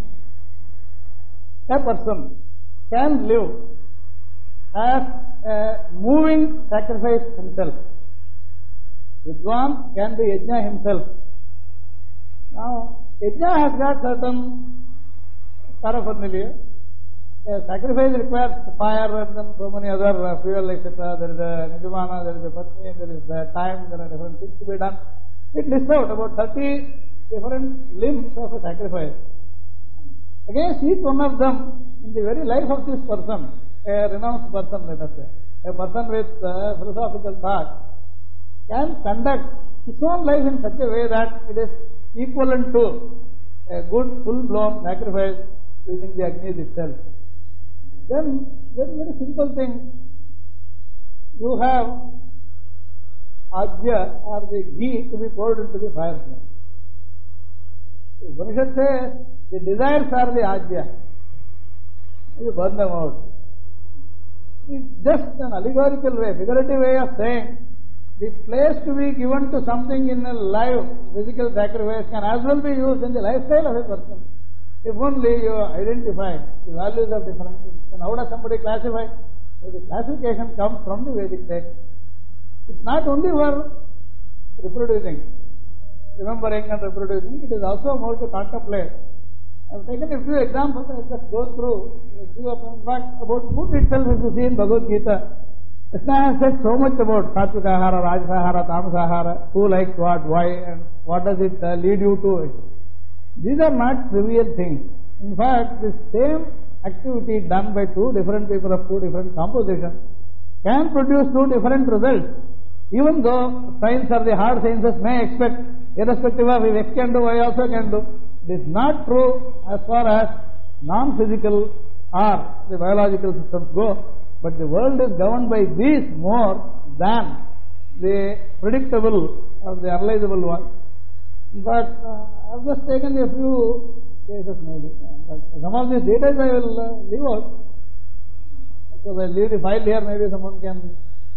A person can live as a moving sacrifice himself. Vidwan can be Yajna himself. Now, Yajna has got certain paraphernalia. A sacrifice requires fire and then so many other fuel, etc. There is a Nijamana, there is a Patni, there is a time, there are different things to be done. It lists out about 30 different limbs of a sacrifice. Against each one of them, in the very life of this person, a renounced person, let us say, a person with philosophical thought, can conduct his own life in such a way that it is equivalent to a good full-blown sacrifice using the Agni itself. Then, very simple thing, you have Ajya or the ghee to be poured into the fire flame. Upanishad says the desires are the Ajya. You burn them out. It's just an allegorical way, figurative way of saying the place to be given to something in a live physical sacrifice can as well be used in the lifestyle of a person. If only you identify the values of different things, then how does somebody classify? So the classification comes from the Vedic text. It's not only for reproducing, remembering and reproducing, it is also more to contemplate. I have taken a few examples, I just go through a few of them. In fact, about food itself, if you see in Bhagavad Gita, Krishna has said so much about Satvika Ahara, Rajasa Ahara, Tamasa Ahara, who likes what, why, and what does it lead you to it. These are not trivial things. In fact, the same activity done by two different people of two different compositions can produce two different results. Even though science or the hard sciences may expect, irrespective of if X can do, Y also can do, it is not true as far as non-physical or the biological systems go, but the world is governed by these more than the predictable or the analyzable one. In fact, I have just taken a few cases maybe. Some of these details I will leave out. So I will leave the file here, maybe someone can.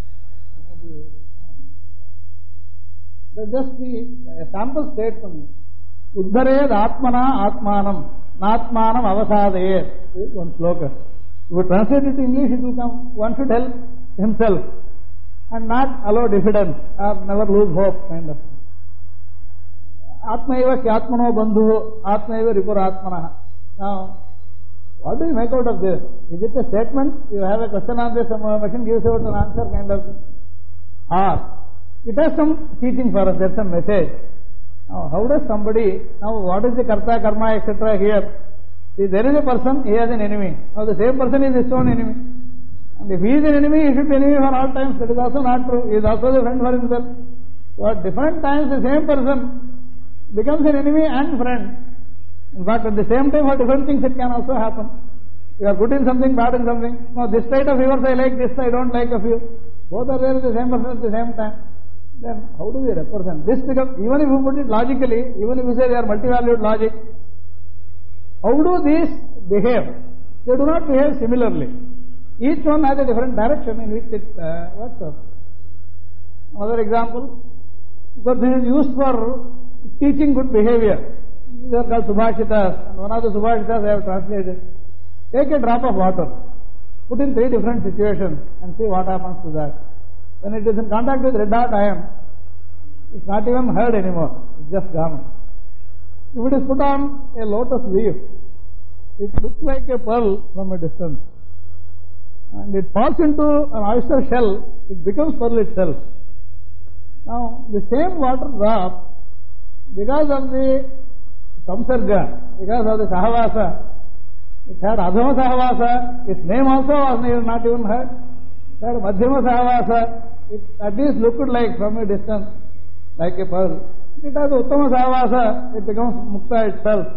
Just the sample statement. Uddhared Atmana Atmanam, Natmanam Avasadayet. This is one sloka. If you translate it to English, it will come, one should help himself and not allow diffidence or never lose hope, kind of. Atmaiva Kyatmano Bandhu, Atmaiva Ripuratmana. Now, what do you make out of this? Is it a statement? You have a question on this, some machine gives out an answer, kind of thing. Or, it has some teaching for us, there's some message. Now, how does somebody, now what is the Karta, Karma, etc. here? See, there is a person, he has an enemy. Now, the same person is his own enemy. And if he is an enemy, he should be enemy for all times. That is also not true. He is also the friend for himself. So at different times the same person becomes an enemy and friend. In fact, at the same time for different things it can also happen. You are good in something, bad in something. No, this side of yours I like, this I don't like of you. Both are there with the same person at the same time. Then how do we represent? This becomes, even if you put it logically, even if you say they are multi-valued logic, how do these behave? They do not behave similarly. Each one has a different direction in which it works out. Another example, because this is used for teaching good behavior. These are called Subhashitas, and one of the Subhashitas I have translated. Take a drop of water, put in 3 different situations and see what happens to that. When it is in contact with red hot iron, it's not even heard anymore, it's just gone. If it is put on a lotus leaf, it looks like a pearl from a distance. And it falls into an oyster shell, it becomes pearl itself. Now, the same water drop, because of the samsarga, because of the sahavasa, it had adhama sahavasa, its name also was not even heard. It had madhyama sahavasa, it at least looked like from a distance, like a pearl. It has uttama sahavasa, it becomes mukta itself.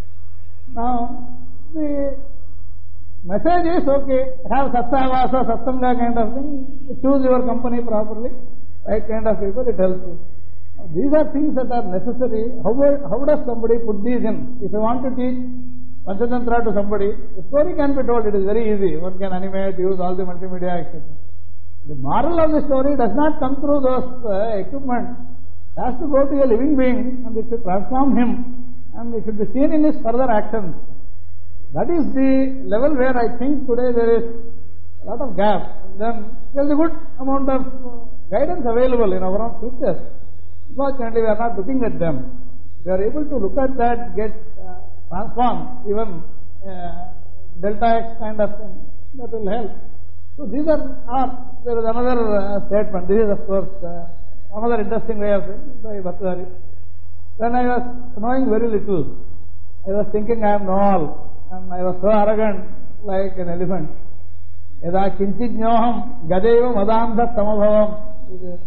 Now, the message is okay, have satsavasa, satsanga kind of thing, choose your company properly, right kind of people, it helps you. Now, these are things that are necessary. How does somebody put these in? If I want to teach Panchatantra to somebody, the story can be told, it is very easy. One can animate, use all the multimedia, etc. The moral of the story does not come through those equipment. It has to go to a living being and it should transform him and it should be seen in his further actions. That is the level where I think today there is a lot of gap. And then there is a good amount of guidance available in our own scriptures. Unfortunately, we are not looking at them. We are able to look at that, get transformed, even delta X kind of thing. That will help. So these are there is another statement. This is of course another interesting way of saying by Bhattacharya. When I was knowing very little, I was thinking I am know all. And I was so arrogant, like an elephant. Yada kinchit nyoham gadeva madamdha samabhavam.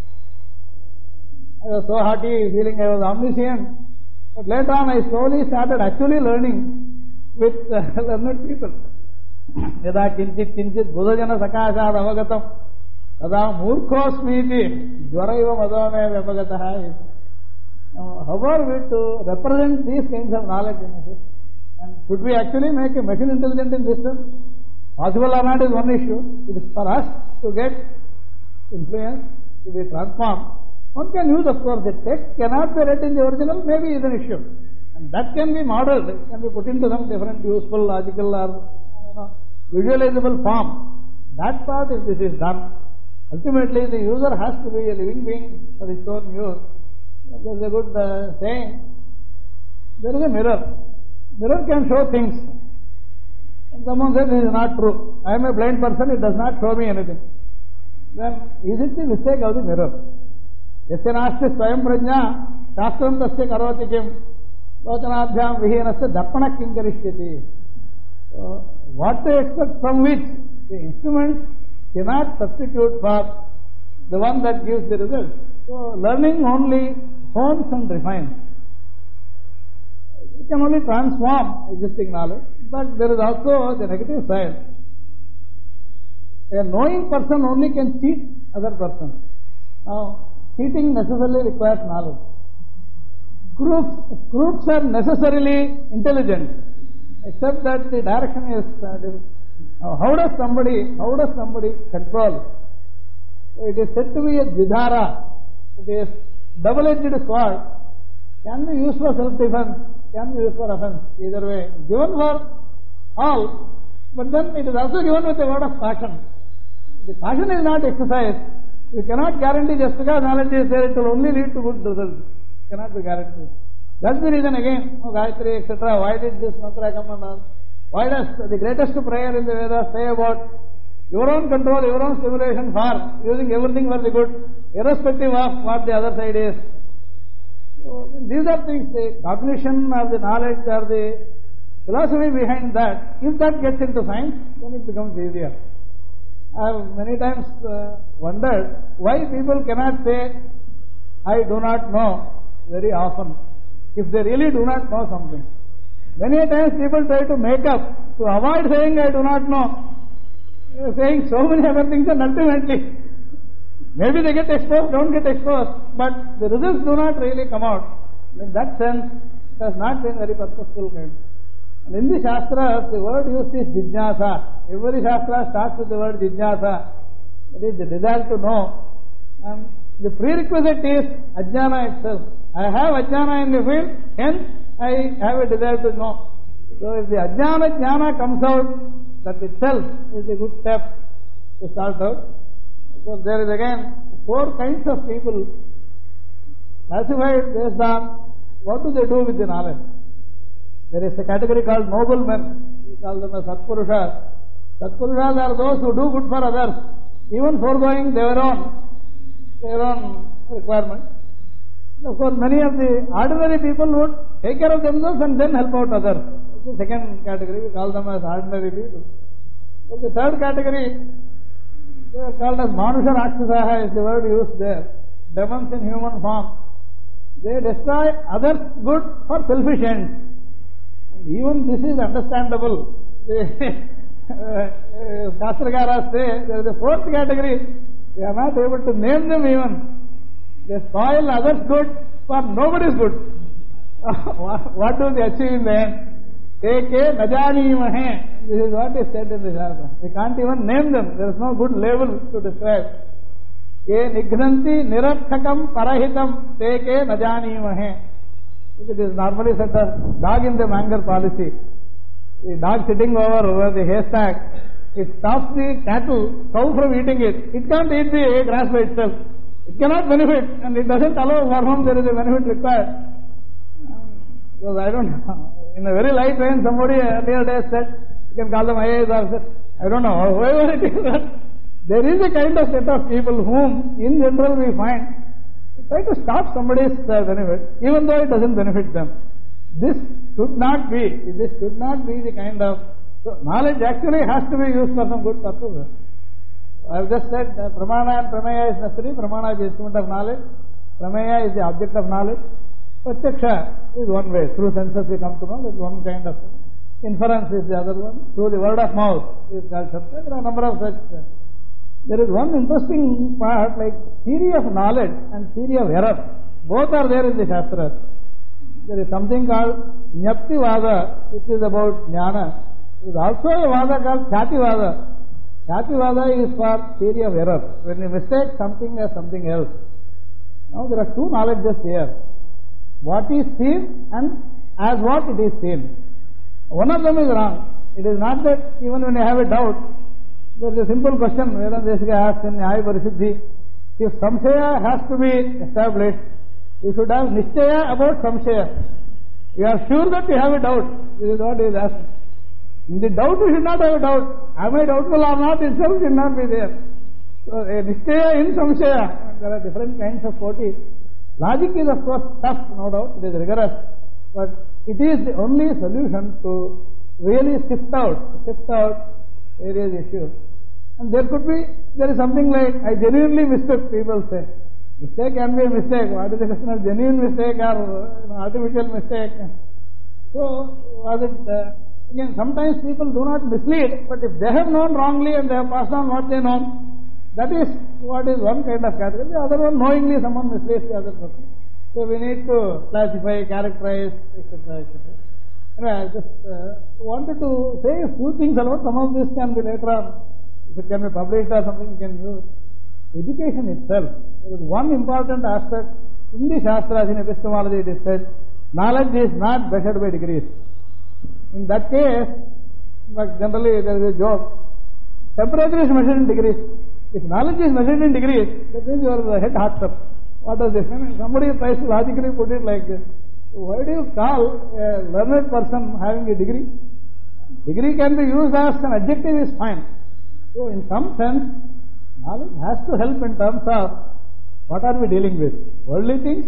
I was so hearty, feeling I was omniscient. But later on, I slowly started actually learning with learned people. Yada kinchit budhajana sakashad avagatam tada murkhosmiti dvaraiva madame vyapagataha. How are we to represent these kinds of knowledge in us? And should we actually make a machine intelligent in this sense? Possible or not is one issue. It is for us to get influence, to be transformed. One can use, of course, the text cannot be read in the original, maybe is an issue. And that can be modeled, it can be put into some different useful, logical or visualizable form. That part, if this is done, ultimately the user has to be a living being for his own use. There is a good saying, there is a mirror. Mirror can show things. And someone says this is not true. I am a blind person, it does not show me anything. Then is it the mistake of the mirror? Yasya nasti swayam prajna shastram tasya karoti kim locanabhyam vihenasya darpana kim karishyati. So, what to expect from which the instruments cannot substitute for the one that gives the result. So, learning only hones and refines. It can only transform existing knowledge, but there is also the negative side. A knowing person only can cheat other person. Now, cheating necessarily requires knowledge. Groups are necessarily intelligent, except that the direction is different. Now, how does somebody control? So it is said to be a dvidhara. It is double-edged sword. Can be used for self-defense, can be used for offense. Either way, given for all, but then it is also given with a word of caution. The caution is not exercised. You cannot guarantee just because knowledge is there, it will only lead to good results. It cannot be guaranteed. That's the reason again, Gayatri, etc. Why did this mantra come and all? Why does the greatest prayer in the Vedas say about your own control, your own stimulation for using everything for the good, irrespective of what the other side is? So, these are things, the cognition or the knowledge or the philosophy behind that. If that gets into science, then it becomes easier. I have many times wondered why people cannot say I do not know very often, if they really do not know something. Many a times people try to make up to avoid saying I do not know. They are saying so many other things and ultimately maybe they get exposed, don't get exposed, but the results do not really come out. In that sense, it has not been very purposeful kind. And in the Shastras, the word used is Jijnasa. Every Shastra starts with the word Jijnasa. That is the desire to know. And the prerequisite is Ajnana itself. I have Ajnana in the field, hence I have a desire to know. So if the Ajnana Jnana comes out, that itself is a good step to start out. So there is again 4 kinds of people classified based on what do they do with the knowledge. There is a category called noblemen. We call them as Satpurushas. Satpurushas are those who do good for others, even foregoing their own requirements. Of course, many of the ordinary people would take care of themselves and then help out others. The second category, we call them as ordinary people. So the third category, they are called as Manusha Rakshasaha, is the word used there. Demons in human form. They destroy others' good for selfish ends. And even this is understandable. Shastrakaras say there is a 4th category. We are not able to name them even. They spoil others' good for nobody's good. What do they achieve in the end? Teke najanimahe. This is what is said in the Shastra. We can't even name them. There is no good label to describe. Ke nighranti nirarthakam parahitam teke najanimahe. It is normally said the dog in the manger policy. The dog sitting over the haystack, it stops the cow from eating it. It can't eat the grass by itself. It cannot benefit, and it doesn't allow for whom there is a benefit required. Because I don't know. In a very light vein, somebody earlier day said, you can call them IAS officer. I don't know, whoever it is, there is a kind of set of people whom, in general, we find try to stop somebody's benefit, even though it doesn't benefit them. This should not be the kind of. So knowledge actually has to be used for some good purpose. I have just said Pramana and Prameya is necessary. Pramana is the instrument of knowledge. Prameya is the object of knowledge. Pratyaksha is one way. Through senses we come to know. That is one kind of. Inference is the other one. Through the word of mouth is called Satya. There are a number of such. There is one interesting part like theory of knowledge and theory of error. Both are there in the Shastras. There is something called Jnapti Vada, which is about Jnana. There is also a Vada called Khyati Vada. Khyati Vada is for theory of error. When you mistake something as something else. Now there are 2 knowledges here. What is seen and as what it is seen. One of them is wrong. It is not that even when you have a doubt, there is a simple question, Vedanta Desika asks in Nyaya Parisiddhi, if Samshaya has to be established, you should have Nishchaya about Samshaya. You are sure that you have a doubt. This is what he is asking. In the doubt you should not have a doubt. Am I doubtful or not itself should not be there. So a Nishchaya in Samshaya, there are different kinds of koti. Logic is of course tough, no doubt, it is rigorous, but it is the only solution to really sift out various issues. And there is something like, I genuinely mistook, people say. Mistake can be a mistake. What is the question of genuine mistake or artificial mistake? So, was it, again, sometimes people do not mislead, but if they have known wrongly and they have passed on what they know, that is what is one kind of category. The other one, knowingly someone misleads the other person. So we need to classify, characterize, etc. etc. Anyway, I just wanted to say a few things about some of this can be later on. If it can be published or something you can use. Education itself. There is one important aspect in the Shastras, in epistemology it is said, knowledge is not measured by degrees. In that case, like generally there is a joke, temperature is measured in degrees. If knowledge is measured in degrees, that means your head hearts up. What does this mean? Somebody tries to logically put it like this. Why do you call a learned person having a degree? Degree can be used as an adjective is fine. So in some sense, knowledge has to help in terms of what are we dealing with, worldly things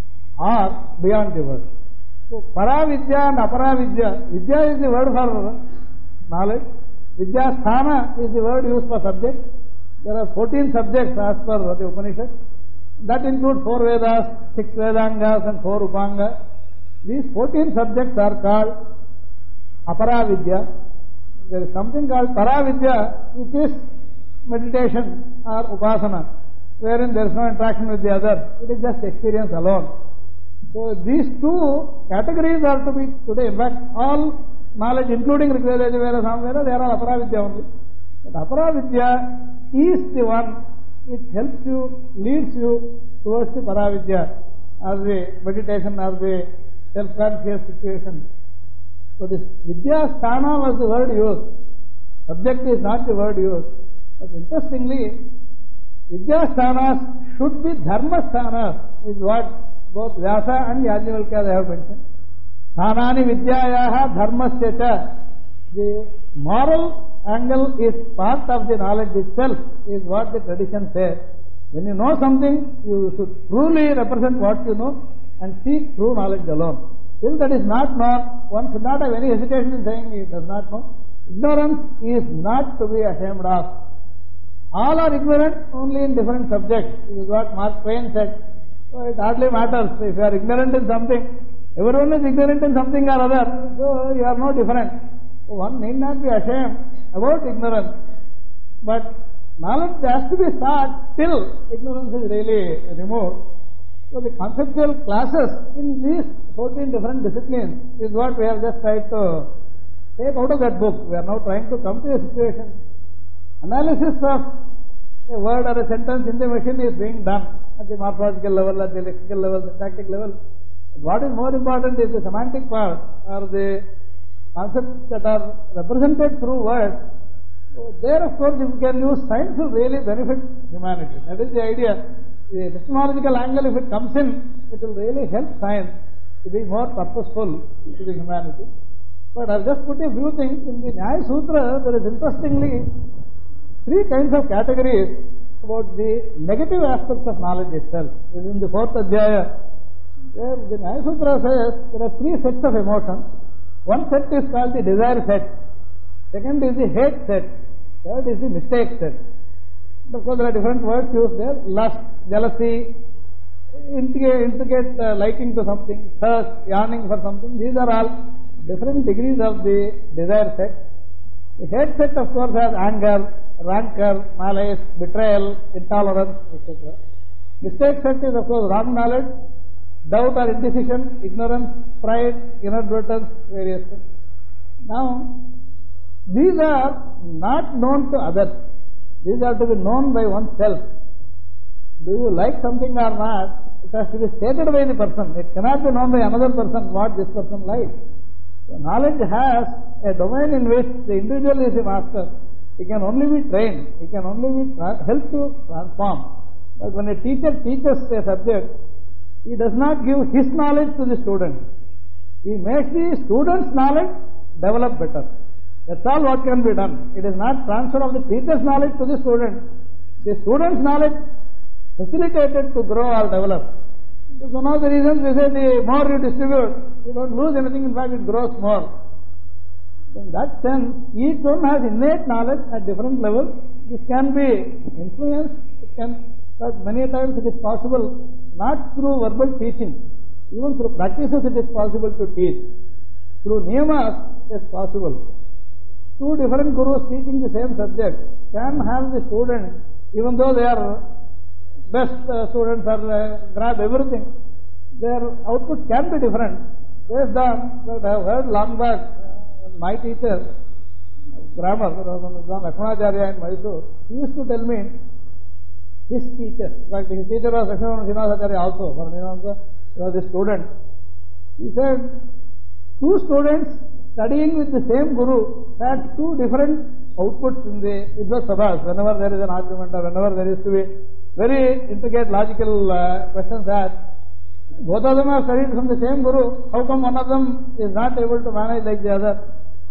or beyond the world. So Paravidya and Aparavidya, Vidya is the word for knowledge, Vidya Sthana is the word used for subject. There are 14 subjects as per the Upanishad. That includes 4 Vedas, 6 Vedangas and 4 Upangas. These 14 subjects are called Aparavidya. There is something called Paravidya, which is meditation or Upasana, wherein there is no interaction with the other. It is just experience alone. So these two categories are to be today. In fact, all knowledge, including Rigveda, Yajurveda, Samveda, they are all Aparavidya only. But Aparavidya is the one which helps you, leads you towards the Paravidya, as the meditation or the self-conscious situation. So this Vidya Sthana was the word used. Subject is not the word used. But interestingly, Vidya Sthanas should be Dharma Sthanas, is what both Vyasa and Yajnavalkya they have mentioned. Sthanani Vidyayaha Dharmasya cha. The moral angle is part of the knowledge itself, is what the tradition says. When you know something, you should truly represent what you know and seek true knowledge alone. Till that is not known, one should not have any hesitation in saying he does not know. Ignorance is not to be ashamed of. All are ignorant only in different subjects. This is what Mark Twain said. So it hardly matters. If you are ignorant in something, everyone is ignorant in something or other, so you are no different. So one need not be ashamed about ignorance. But knowledge has to be sought till ignorance is really removed. So the conceptual classes in these 14 different disciplines is what we have just tried to take out of that book. We are now trying to come to a situation. Analysis of a word or a sentence in the machine is being done at the morphological level, at the lexical level, the syntactic level. But what is more important is the semantic part, or the concepts that are represented through words. So there, of course, if you can use science, will really benefit humanity. That is the idea. The epistemological angle, if it comes in, it will really help science to be more purposeful to the humanity. But I'll just put a few things. In the Nyaya Sutra, there is interestingly 3 kinds of categories about the negative aspects of knowledge itself. It is in the 4th Adhyaya, where the Nyaya Sutra says there are 3 sets of emotions. One set is called the desire set. Second is the hate set. Third is the mistake set. Of course, there are different words used there. Lust, jealousy, intricate liking to something, thirst, yearning for something. These are all different degrees of the desire set. The hate set, of course, has anger, rancor, malice, betrayal, intolerance, etc. Mistake set is, of course, wrong knowledge, doubt or indecision, ignorance, pride, inadvertence, various things. Now, these are not known to others. These are to be known by oneself. Do you like something or not? It has to be stated by the person. It cannot be known by another person what this person likes. So knowledge has a domain in which the individual is a master. He can only be trained. He can only be helped to transform. But when a teacher teaches a subject, he does not give his knowledge to the student. He makes the student's knowledge develop better. That's all what can be done. It is not transfer of the teacher's knowledge to the student. The student's knowledge facilitated to grow or develop. That's one of the reasons we say the more you distribute, you don't lose anything, in fact it grows more. So in that sense, each one has innate knowledge at different levels. This can be influenced, but many times it is possible not through verbal teaching, even through practices it is possible to teach. Through niyamas it is possible. 2 different gurus teaching the same subject can have the student, even though they are best students or grab everything, their output can be different. Based on what I have heard long back, my teacher, grammar, Lakshmanacharya in Mysore, he used to tell me, his teacher, in fact his teacher was Lakshmana Srinivasacharya also, he was a student. He said, 2 students studying with the same guru had 2 different outputs in the Vidvat Sabhas. Whenever there is an argument or whenever there is to be very intricate logical questions asked, both of them have studied from the same guru. How come one of them is not able to manage like the other?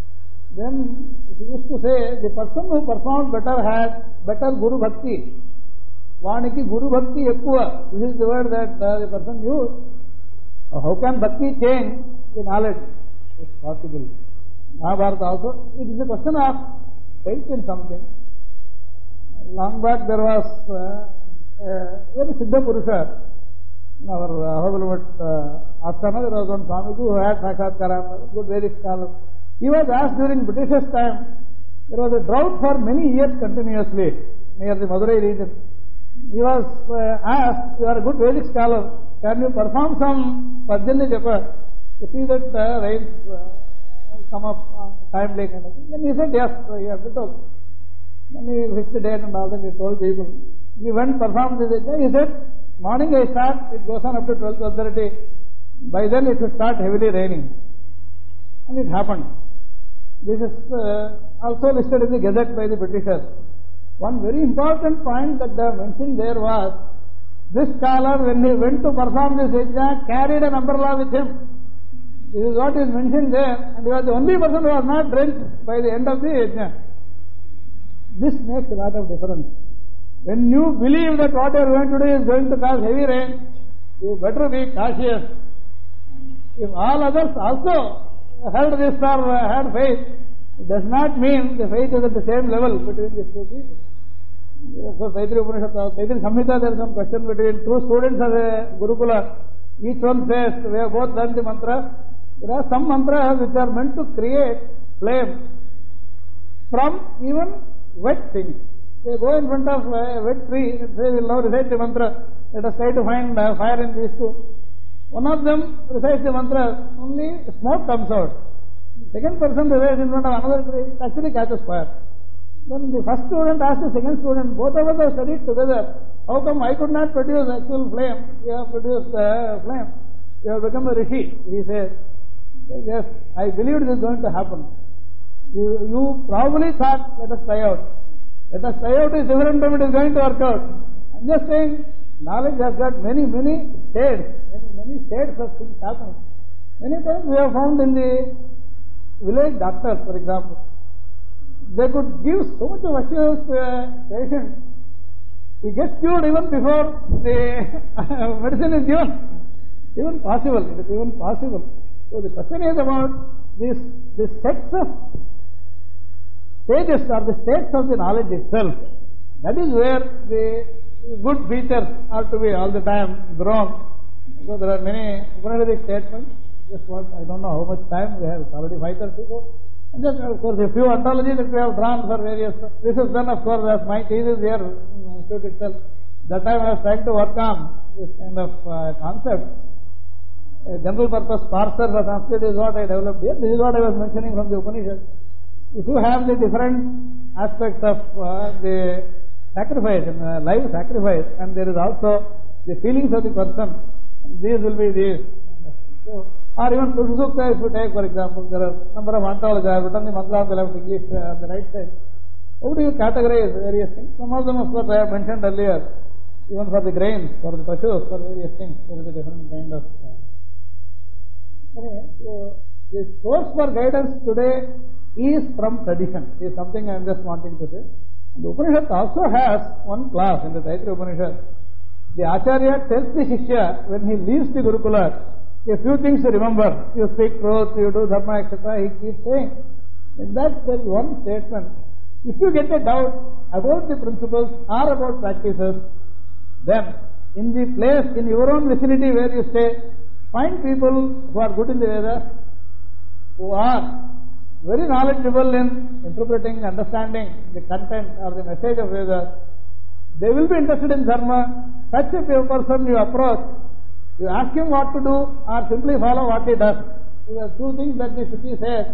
Then he used to say, the person who performed better had better guru bhakti. Vaniki guru bhakti ekkuva. This is the word that the person used. How can bhakti change the knowledge? It's possible. Mahabharata also, it is a question of faith in something. Long back there was very Siddha Purusha. In our Hobblewood Asana, there was one Swamiji who had Sakshatkara, good Vedic scholar. He was asked during British's time, there was a drought for many years continuously near the Madurai region. He was asked, you are a good Vedic scholar, can you perform some Parjanya Japa to see that rains come up timely kind of thing? Then he said, yes, you have to talk. Then he fixed the date and all that, he told people. We went, performed this. He said, morning I start, it goes on up to 12:30. By then it will start heavily raining. And it happened. This is also listed in the Gazette by the Britishers. One very important point that they mentioned there was, this scholar, when he went to perform this yajna, carried an umbrella with him. This is what is mentioned there, and he was the only person who was not drenched by the end of the yajna. This makes a lot of difference. When you believe that what you are going to do is going to cause heavy rain, you better be cautious. If all others also heard this or had faith, it does not mean the faith is at the same level between these two people. For Taittiriya Upanishad, Taittiriya Samhita, there is some question between two students of a Gurukula. Each one says, we have both learned the mantra. There are some mantras which are meant to create flame from even wet things. They go in front of a wet tree and say, we will now recite the mantra. Let us try to find fire in these two. One of them recites the mantra, only smoke comes out. The second person recites in front of another tree, it actually catches fire. Then the first student asked the second student, both of us have studied together. How come I could not produce actual flame? You have produced flame. You have become a rishi. He says, yes, I believed this is going to happen. You probably thought, let us try out. Let us try out is different from it is going to work out. I am just saying, knowledge has got many shades, many shades of things happening. Many times we have found in the village doctors, for example, they could give so much of assurance to a patient. He gets cured even before the medicine is given. Even possible, it is even possible. So the question is about this sets of stages or the states of the knowledge itself. That is where the good features are to be all the time grown. So there are many Upanishadic statements. Just what, I don't know how much time we have. It's already 5:34. And just of course a few ontologies that we have drawn for various. This is done of course as my thesis here in the institute itself. That time I was trying to work on this kind of concept. A general purpose parser for Sanskrit is what I developed here. This is what I was mentioning from the Upanishad. If you have the different aspects of the sacrifice, life sacrifice, and there is also the feelings of the person, these will be these. So, or even Purusha Sukta, if you take, for example, there are a number of ontologies. I have written the mantra on the left, English on the right side. How do you categorize various things? Some of them, of course, I have mentioned earlier. Even for the grains, for the pashus, for various things, there is a different kind of. Anyway, so the source for guidance today is from tradition. Is something I am just wanting to say. The Upanishad also has one class in the Taittiriya Upanishad. The Acharya tells the Shishya when he leaves the Gurukula, a few things to remember. You speak truth, you do dharma, etc. He keeps saying. In that there is one statement. If you get a doubt about the principles or about practices, then in the place, in your own vicinity where you stay, find people who are good in the Vedas, who are very knowledgeable in interpreting, understanding the content or the message of Vedas. They will be interested in dharma. Such a person you approach, you ask him what to do or simply follow what he does. These are two things that the Shruti says.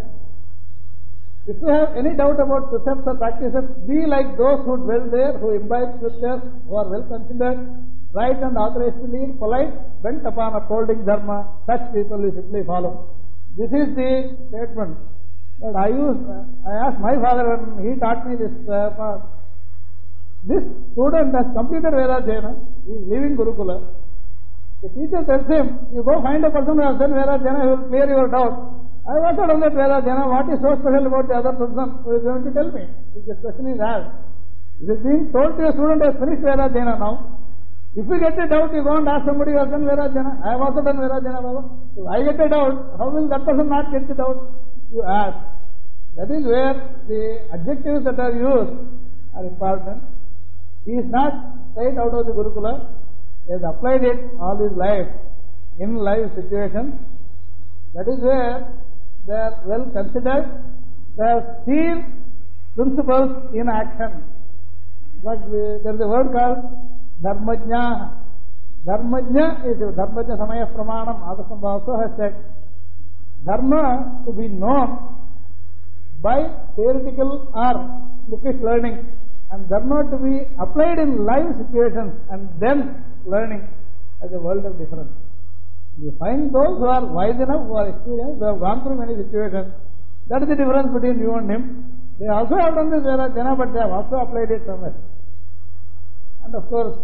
If you have any doubt about precepts or practices, be like those who dwell there, who imbibe scriptures, who are well considered, right and authorized to lead, polite, bent upon upholding dharma. Such people you simply follow. This is the statement. But I asked my father and he taught me this part. This student has completed Vedadhyayana. He is leaving Gurukula. The teacher tells him, you go find a person who has done Vedadhyayana, he will clear your doubt. I have also done that Vedadhyayana. What is so special about the other person who is going to tell me? This question is asked. It is being told to a student who has finished Vedadhyayana now. If you get a doubt, you go and ask somebody who has done Vedadhyayana. I have also done Vedadhyayana, Baba. If I get a doubt, how will that person not get the doubt? You ask. That is where the adjectives that are used are important. He is not straight out of the Gurukula. He has applied it all his life in life situations. That is where they are well considered. They have seen principles in action. But there is a word called Dharmajna. Dharmajna is Dharmajna Samaya Pramanam. Adasambha also has said Dharma to be known by theoretical or bookish learning, and Dharma to be applied in live situations and then learning as a world of difference. You find those who are wise enough, who are experienced, who have gone through many situations. That is the difference between you and him. They also have done this Jana, but they have also applied it somewhere. And of course,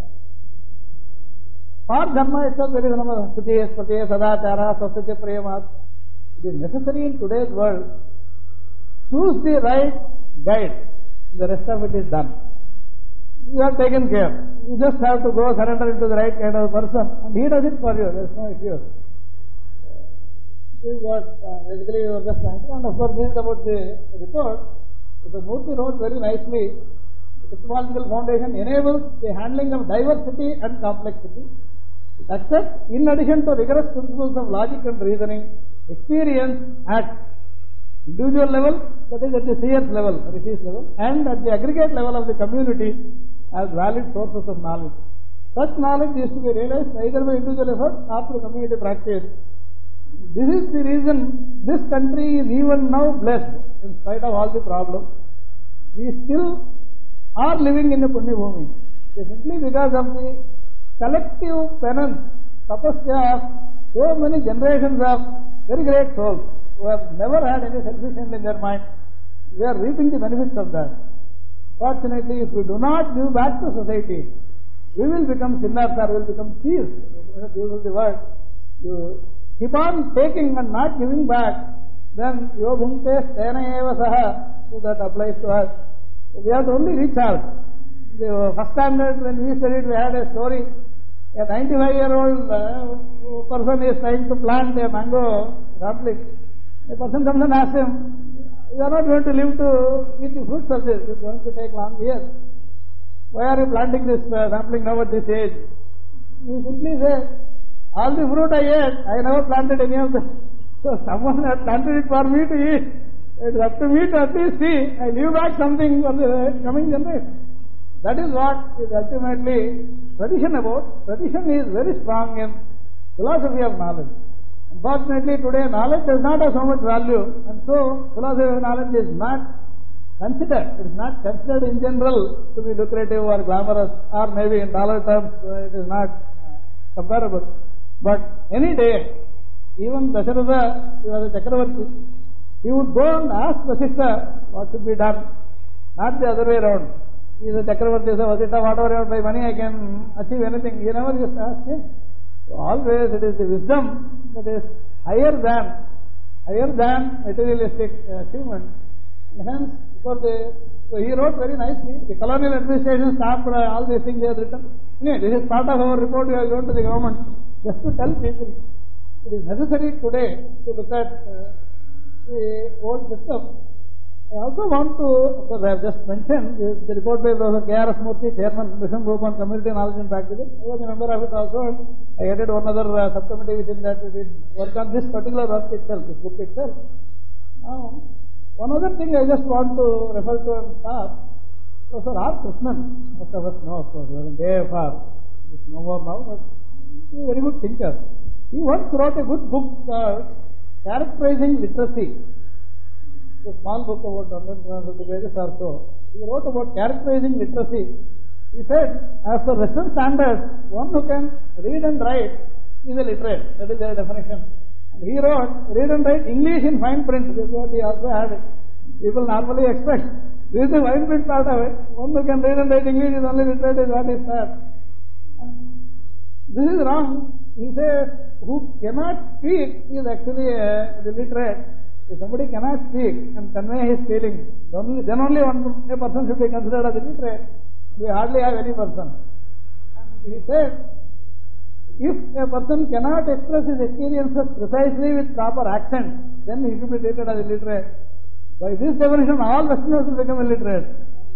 for Dharma itself, there is another Sutiya, Spatiya, Sadachara, Swasthya, Preyamat. It is necessary in today's world. Choose the right guide. The rest of it is done. You are taken care. You just have to go surrender into the right kind of person, and he does it for you. There is no issue. This is what basically you were just trying to. And of course, this is about the report. The Murthy wrote very nicely. The Epistemological Foundation enables the handling of diversity and complexity. It accepts, in addition to rigorous principles of logic and reasoning, experience at individual level, that is at the seer's level, Rishi's level, and at the aggregate level of the community as valid sources of knowledge. Such knowledge is to be realized either by individual effort or through community practice. This is the reason this country is even now blessed in spite of all the problems. We still are living in a Punya Bhumi. Simply because of the collective penance, tapasya of so many generations of very great souls who have never had any selfish end in their mind. We are reaping the benefits of that. Fortunately, if we do not give back to society, we will become sinners or will become thieves. Use the word. You keep on taking and not giving back, then yo bhunte stena eva saha, so that applies to us. We have to only reach out. The first standard, when we studied, we had a story. A 95-year-old person is trying to plant a mango sapling. A person comes and asks him, you are not going to live to eat the fruits of this. It is going to take long years. Why are you planting this sapling now at this age? He simply says, all the fruit I ate, I never planted any of them. So someone has planted it for me to eat. It is up to me to at least see. I leave back something for the coming generation. That is what is ultimately tradition about. Tradition is very strong in philosophy of knowledge. Unfortunately, today knowledge does not have so much value, and so philosophy of knowledge is not considered. It is not considered in general to be lucrative or glamorous, or maybe in dollar terms it is not comparable. But any day, even Dasharatha, he was a Chakravarti, he would go and ask Vasishtha what should be done, not the other way around. He is a Chakravarti, so Vasishtha, whatever I have by money I can achieve anything. He never used to ask him. So always it is the wisdom that is higher than materialistic achievement. And hence, so he wrote very nicely. The colonial administration stopped all these things they have written. Anyway, this is part of our report we have given to the government, just to tell people it is necessary today to look at the old system. I also want to, because I have just mentioned the report by Professor K.R.S. Murthy, Chairman, Mission Group on Community Knowledge and Practices. I was a member of it also, and I headed one other subcommittee within that. We did work on this particular work itself, this book itself. Now, one other thing I just want to refer to and stop. Professor R. Krishnan, most of us know, of course, he was in AFR, he is no more now, but he is a very good thinker. He once wrote a good book called Characterizing Literacy. A small book about 150 pages or so. He wrote about characterizing literacy. He said, as per Western standards, one who can read and write is a literate. That is their definition. And he wrote, read and write English in fine print. This is what he also had. People normally expect. This is the fine print part of it. One who can read and write English is only literate is what he said. This is wrong. He says, who cannot speak is actually a illiterate. If somebody cannot speak and convey his feelings, then only a person should be considered as illiterate. We hardly have any person. And he said, if a person cannot express his experiences precisely with proper accent, then he should be treated as illiterate. By this definition, all Westerners will become illiterate.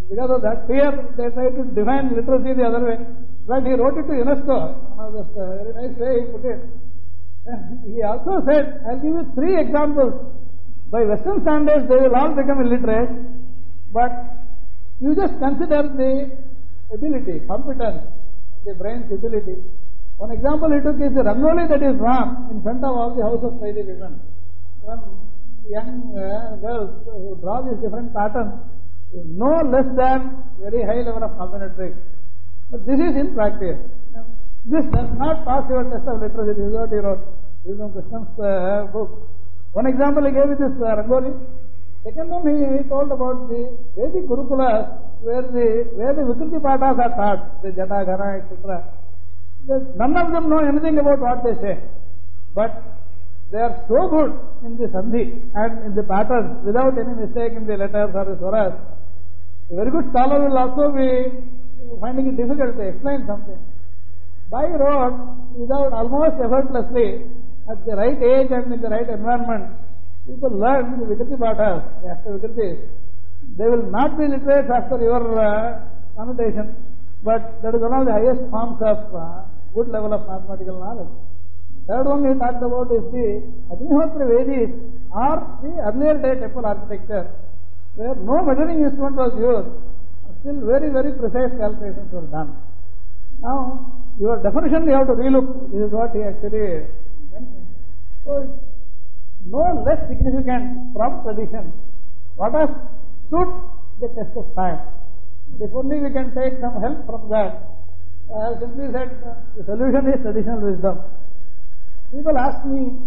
Because of that fear, they try to define literacy the other way. But he wrote it to UNESCO. That's a very nice way he put it. He also said, I'll give you 3 examples. By Western standards, they will all become illiterate, but you just consider the ability, competence, the brain's ability. One example he took is the rangoli that is drawn in front of all the houses by the women. When young girls who draw these different patterns, no less than very high level of combinatorics. But this is in practice. This does not pass your test of literacy. This is what he wrote. This is from Krishnan's book. One example he gave is this rangoli. Second one he told about the Vedic Gurukulas where the Vikriti Pathas are taught, the Jata, Ghana, etc. None of them know anything about what they say. But they are so good in the Sandhi and in the patterns without any mistake in the letters or the swaras. A very good scholar will also be finding it difficult to explain something. By rote, without almost effortlessly, at the right age and in the right environment, people learn the Vikriti Pathas, the Ashta Vikritis. They will not be literate as per your connotation, but that is one of the highest forms of good level of mathematical knowledge. Third one he talked about is the Agnihotra Vedis or the earlier day temple architecture, where no measuring instrument was used, still very, very precise calculations were done. Now, your definition you have to relook. This is what he actually mentioned. So, it's no less significant from tradition. What has stood the test of time? If only we can take some help from that. I have simply said the solution is traditional wisdom. People ask me,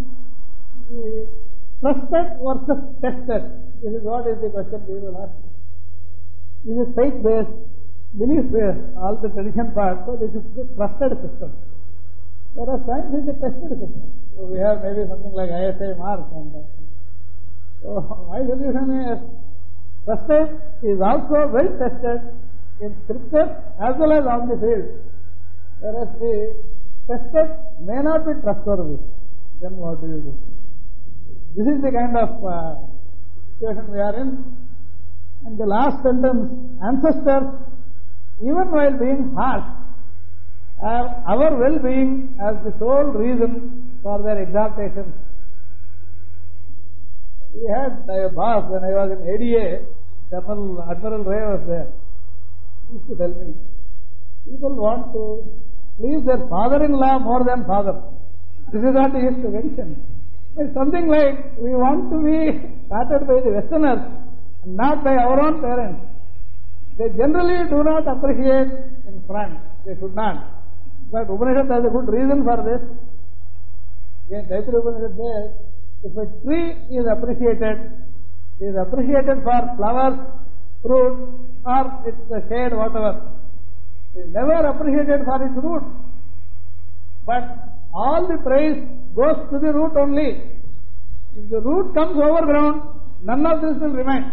trusted versus tested. This is what is the question people ask me. This is faith-based, belief-based, all the tradition part. So this is the trusted system. Whereas science is the tested system. So we have maybe something like ISI marks and that. So my solution is trusted is also well tested in scripture as well as on the field. Whereas the tested may not be trustworthy. Then what do you do? This is the kind of situation we are in. And the last sentence, ancestors, even while being harsh, have our well-being as the sole reason for their exaltation. We had a boss when I was in ADA, Admiral Ray was there. He used to tell me, people want to please their father-in-law more than father. This is what he used to mention. It's something like we want to be started by the Westerners and not by our own parents. They generally do not appreciate in front. They should not. But Upanishad has a good reason for this. Again, Taittiriya Upanishad says, if a tree is appreciated for flowers, fruit, or its shade, whatever. It is never appreciated for its root. But all the praise goes to the root only. If the root comes overground, none of this will remain.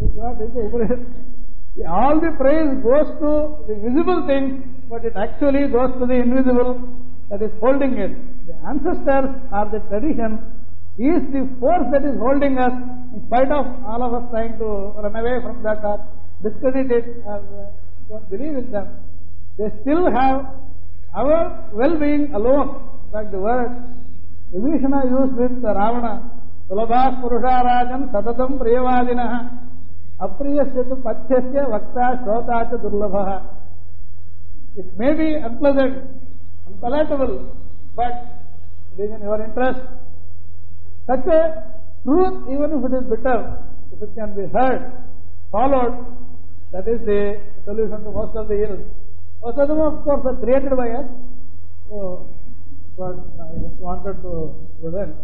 All the praise goes to the visible things, but it actually goes to the invisible that is holding it. The ancestors or the tradition is the force that is holding us in spite of all of us trying to run away from that or discredit it or don't believe in them. They still have our well-being alone. In fact, the word Vibhishana used with Ravana, Sulabhas Purusharajan Satatam Priyavadinaha Apriyasyatu Pathyasya Vakta Shrotacha Durlabhaha. It may be unpleasant, unpalatable, but it is in your interest. Such a truth, even if it is bitter, if it can be heard, followed, that is the solution to most of the ills. Most of them, of course, are created by us. So, what I just wanted to present.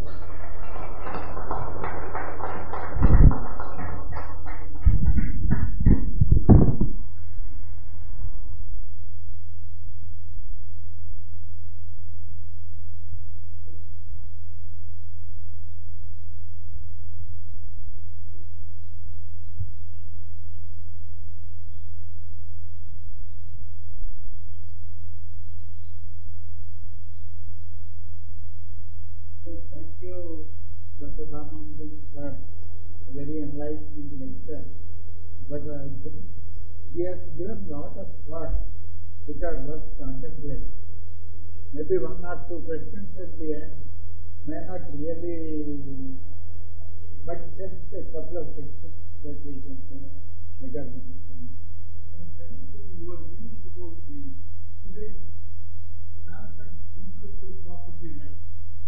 Thank you, Dr. Raman, for a very enlightening lecture. But he has given lot of thoughts which are worth contemplating. Maybe one or two questions at the end may not really, but just a couple of questions that we can take regarding this one. Your views about the today rampant intellectual property rights.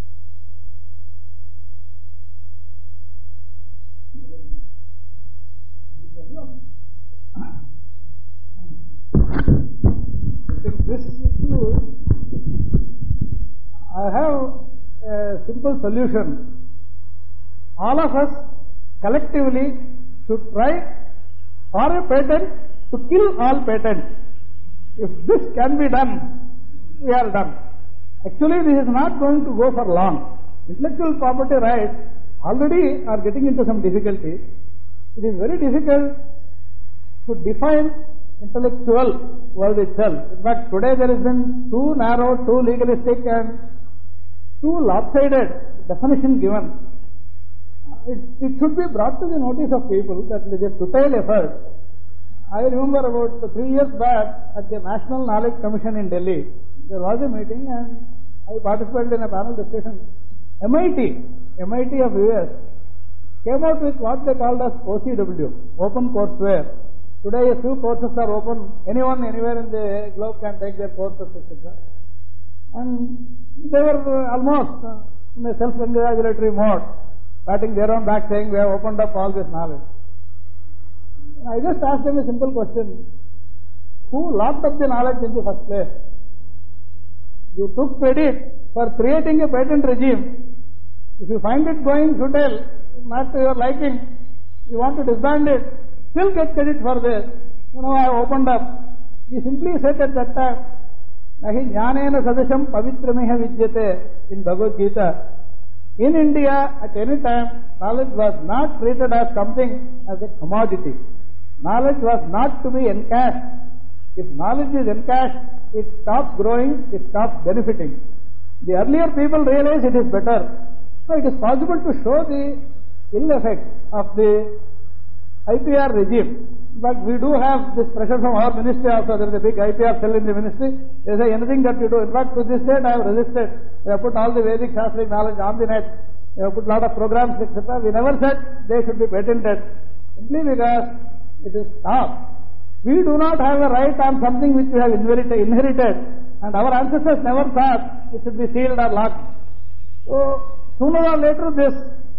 This issue, I have a simple solution. All of us collectively should try for a patent to kill all patents. If this can be done, we are done. Actually, this is not going to go for long. Intellectual property rights already are getting into some difficulties. It is very difficult to define intellectual word itself. In fact, today there has been too narrow, too legalistic and too lopsided definition given. It should be brought to the notice of people that it is a futile effort. I remember about 3 years back at the National Knowledge Commission in Delhi, there was a meeting and I participated in a panel discussion. MIT of US came out with what they called as OCW, Open Courseware. Today a few courses are open, anyone anywhere in the globe can take their courses, etc. And they were almost in a self-congratulatory mode, patting their own back saying we have opened up all this knowledge. I just asked them a simple question. Who locked up the knowledge in the first place? You took credit for creating a patent regime. If you find it going futile, not to your liking, you want to disband it, still get credit for this. I opened up. He simply said at that time, Nahi jnanena sadasham pavitramiha vidyate in Bhagavad Gita. In India, at any time, knowledge was not treated as something as a commodity. Knowledge was not to be encashed. If knowledge is encashed, it stops growing, it stops benefiting. The earlier people realized it is better. So it is possible to show the ill effects of the IPR regime. But we do have this pressure from our ministry also. There is a big IPR cell in the ministry. They say anything that you do. In fact, to this date I have resisted. They have put all the Vedic Shastric knowledge on the net. They have put a lot of programs, etc. We never said they should be patented. Simply because it is stopped. We do not have a right on something which we have inherited. And our ancestors never thought it should be sealed or locked. So, sooner or later this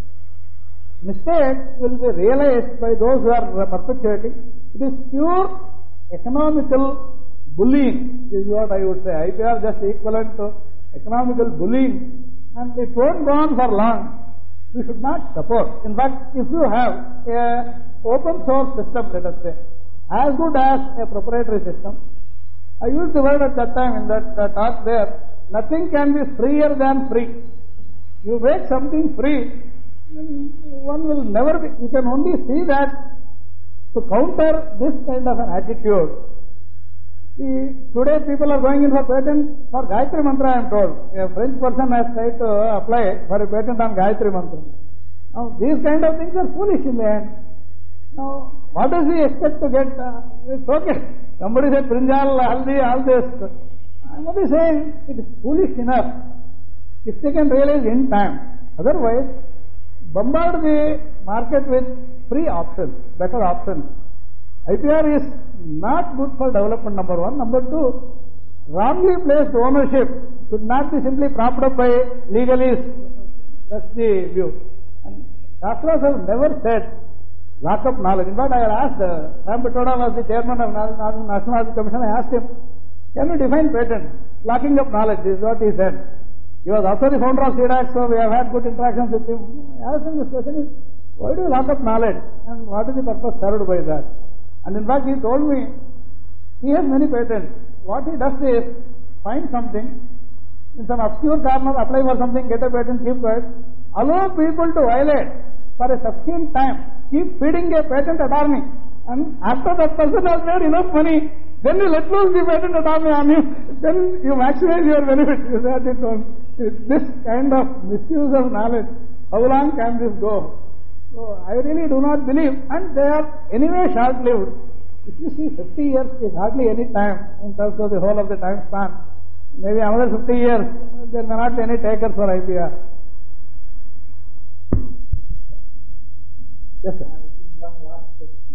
mistake will be realized by those who are perpetuating. It is pure economical bullying, is what I would say. IPR just equivalent to economical bullying, and it won't go on for long. We should not support. In fact, if you have a open source system, let us say, as good as a proprietary system, I used the word at that time in that talk there, nothing can be freer than free. You make something free, one will never be, you can only see that to counter this kind of an attitude. Today people are going in for patent for Gayatri Mantra, I am told. A French person has tried to apply for a patent on Gayatri Mantra. Now these kind of things are foolish in the end. Now what does he expect to get? It's okay. Somebody said brinjal, haldi, all this. I am only saying it is foolish enough if they can realize in time. Otherwise, bombard the market with free options, better options. IPR is not good for development, number one. Number two, wrongly placed ownership should not be simply propped up by legalists. That's the view. And Shastras have never said lock up knowledge. In fact, I had asked, Sam Pitoda was the chairman of National Knowledge Commission, I asked him, can you define patent? Locking up knowledge, this is what he said. He was also the founder of CDAC, so we have had good interactions with him. I asked him this question, why do you lock up knowledge? And what is the purpose served by that? And in fact, he told me, he has many patents. What he does is, find something, in some obscure corner, apply for something, get a patent, keep quiet, allow people to violate for a sufficient time, keep feeding a patent attorney, and after that person has made enough money, then you let loose the patent attorney on you, then you maximize your benefit. This kind of misuse of knowledge, how long can this go? So I really do not believe, and they are anyway short-lived. If you see 50 years is hardly any time in terms of the whole of the time span. Maybe another 50 years, there may not be any takers for IPR. Yes, sir. One last question.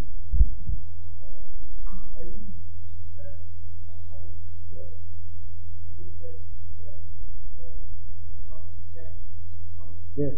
Yes.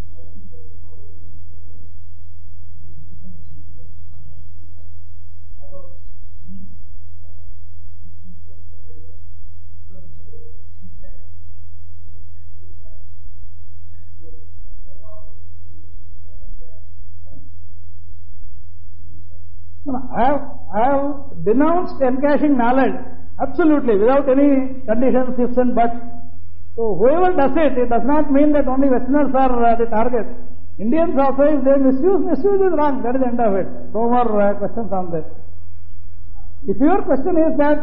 I have denounced encashing knowledge, absolutely, without any conditions, ifs and buts. So whoever does it, it does not mean that only Westerners are the target. Indians also, if they misuse is wrong. That is the end of it. No more questions on that. If your question is that,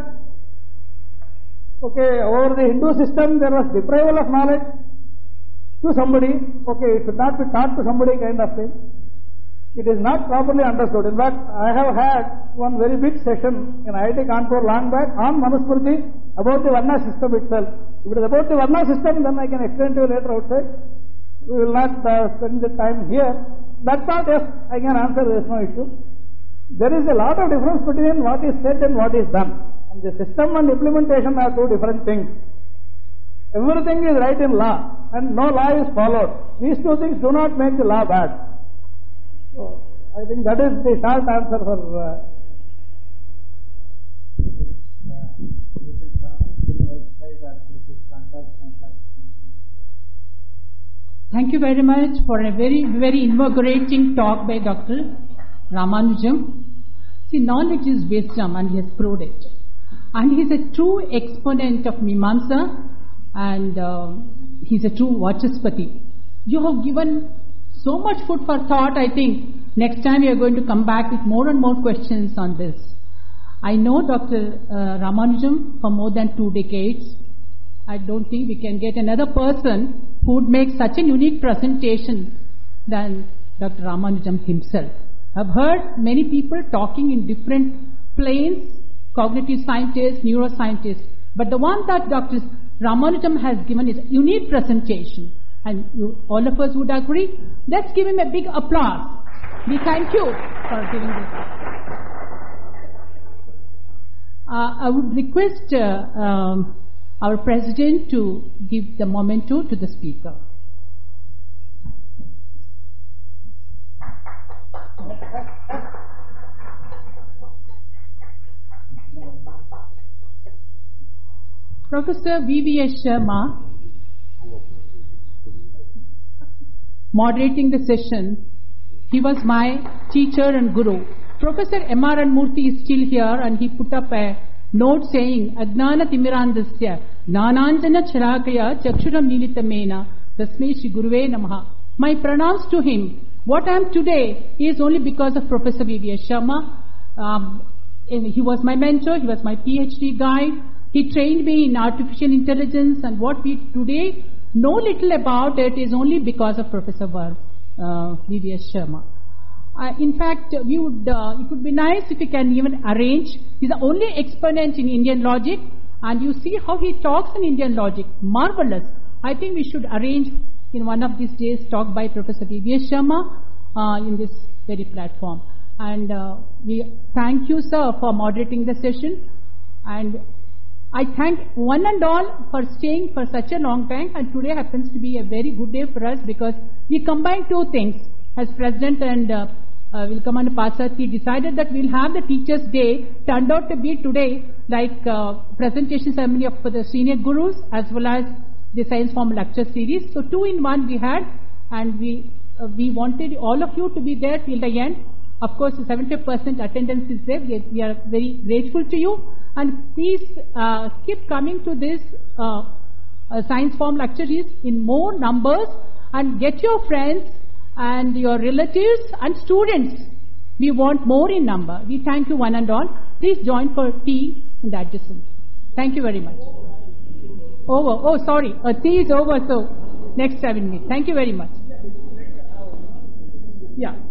okay, over the Hindu system there was deprival of knowledge to somebody, okay, it should not be taught to somebody kind of thing. It is not properly understood. In fact, I have had one very big session in IIT Kanpur long back on Manusmriti about the Varna system itself. If it is about the Varna system, then I can explain to you later outside. We will not spend the time here. That part, yes, I can answer, there is no issue. There is a lot of difference between what is said and what is done. And the system and implementation are two different things. Everything is right in law, and no law is followed. These two things do not make the law bad. So, I think that is the short answer for... Thank you very much for a very, very invigorating talk by Dr. Ramanujam. See, knowledge is wisdom, and he has proved it. And he is a true exponent of Mimamsa, and he is a true Vachaspati. You have given so much food for thought. I think next time you are going to come back with more and more questions on this. I know Dr. Ramanujam for more than 2 decades. I don't think we can get another person who would make such a unique presentation than Dr. Ramanujam himself. I've heard many people talking in different planes, cognitive scientists, neuroscientists, but the one that Dr. Ramanujam has given is a unique presentation. And all of us would agree. Let's give him a big applause. We thank you for giving this. I would request our president to give the memento to the speaker. Professor V.V.S. Sharma, moderating the session. He was my teacher and guru. Professor M.R.N. Murthy is still here, and he put up a note saying, Ajnana Timirandasya Jnananjana Charakaya Chakshuram Nilitamena Tasmei Shri Guruve Namaha. My pronouns to him. What I am today is only because of Professor V.V.S. Sharma. He was my mentor, he was my PhD guide. He trained me in artificial intelligence, and what we today know little about it is only because of Professor V.V.S. Sharma. In fact, it would be nice if we can even arrange. He's the only exponent in Indian logic, and you see how he talks in Indian logic. Marvelous. I think we should arrange in one of these days talk by Professor V.V.S. Sharma in this very platform. And we thank you, sir, for moderating the session. And I thank one and all for staying for such a long time, and today happens to be a very good day for us because we combine two things. As President and Vilkamana Pasathy decided that we'll have the Teachers' Day, turned out to be today like presentation ceremony for the senior gurus as well as the Science Form lecture series. So 2 in 1 we had, and we wanted all of you to be there till the end. Of course, 70% attendance is there. We are very grateful to you. And please keep coming to this Science Form lectures in more numbers, and get your friends and your relatives and students. We want more in number. We thank you one and all. Please join for tea in the adjacent. Thank you very much. Over. Oh, sorry. Tea is over, so next 7 minutes. Thank you very much. Yeah.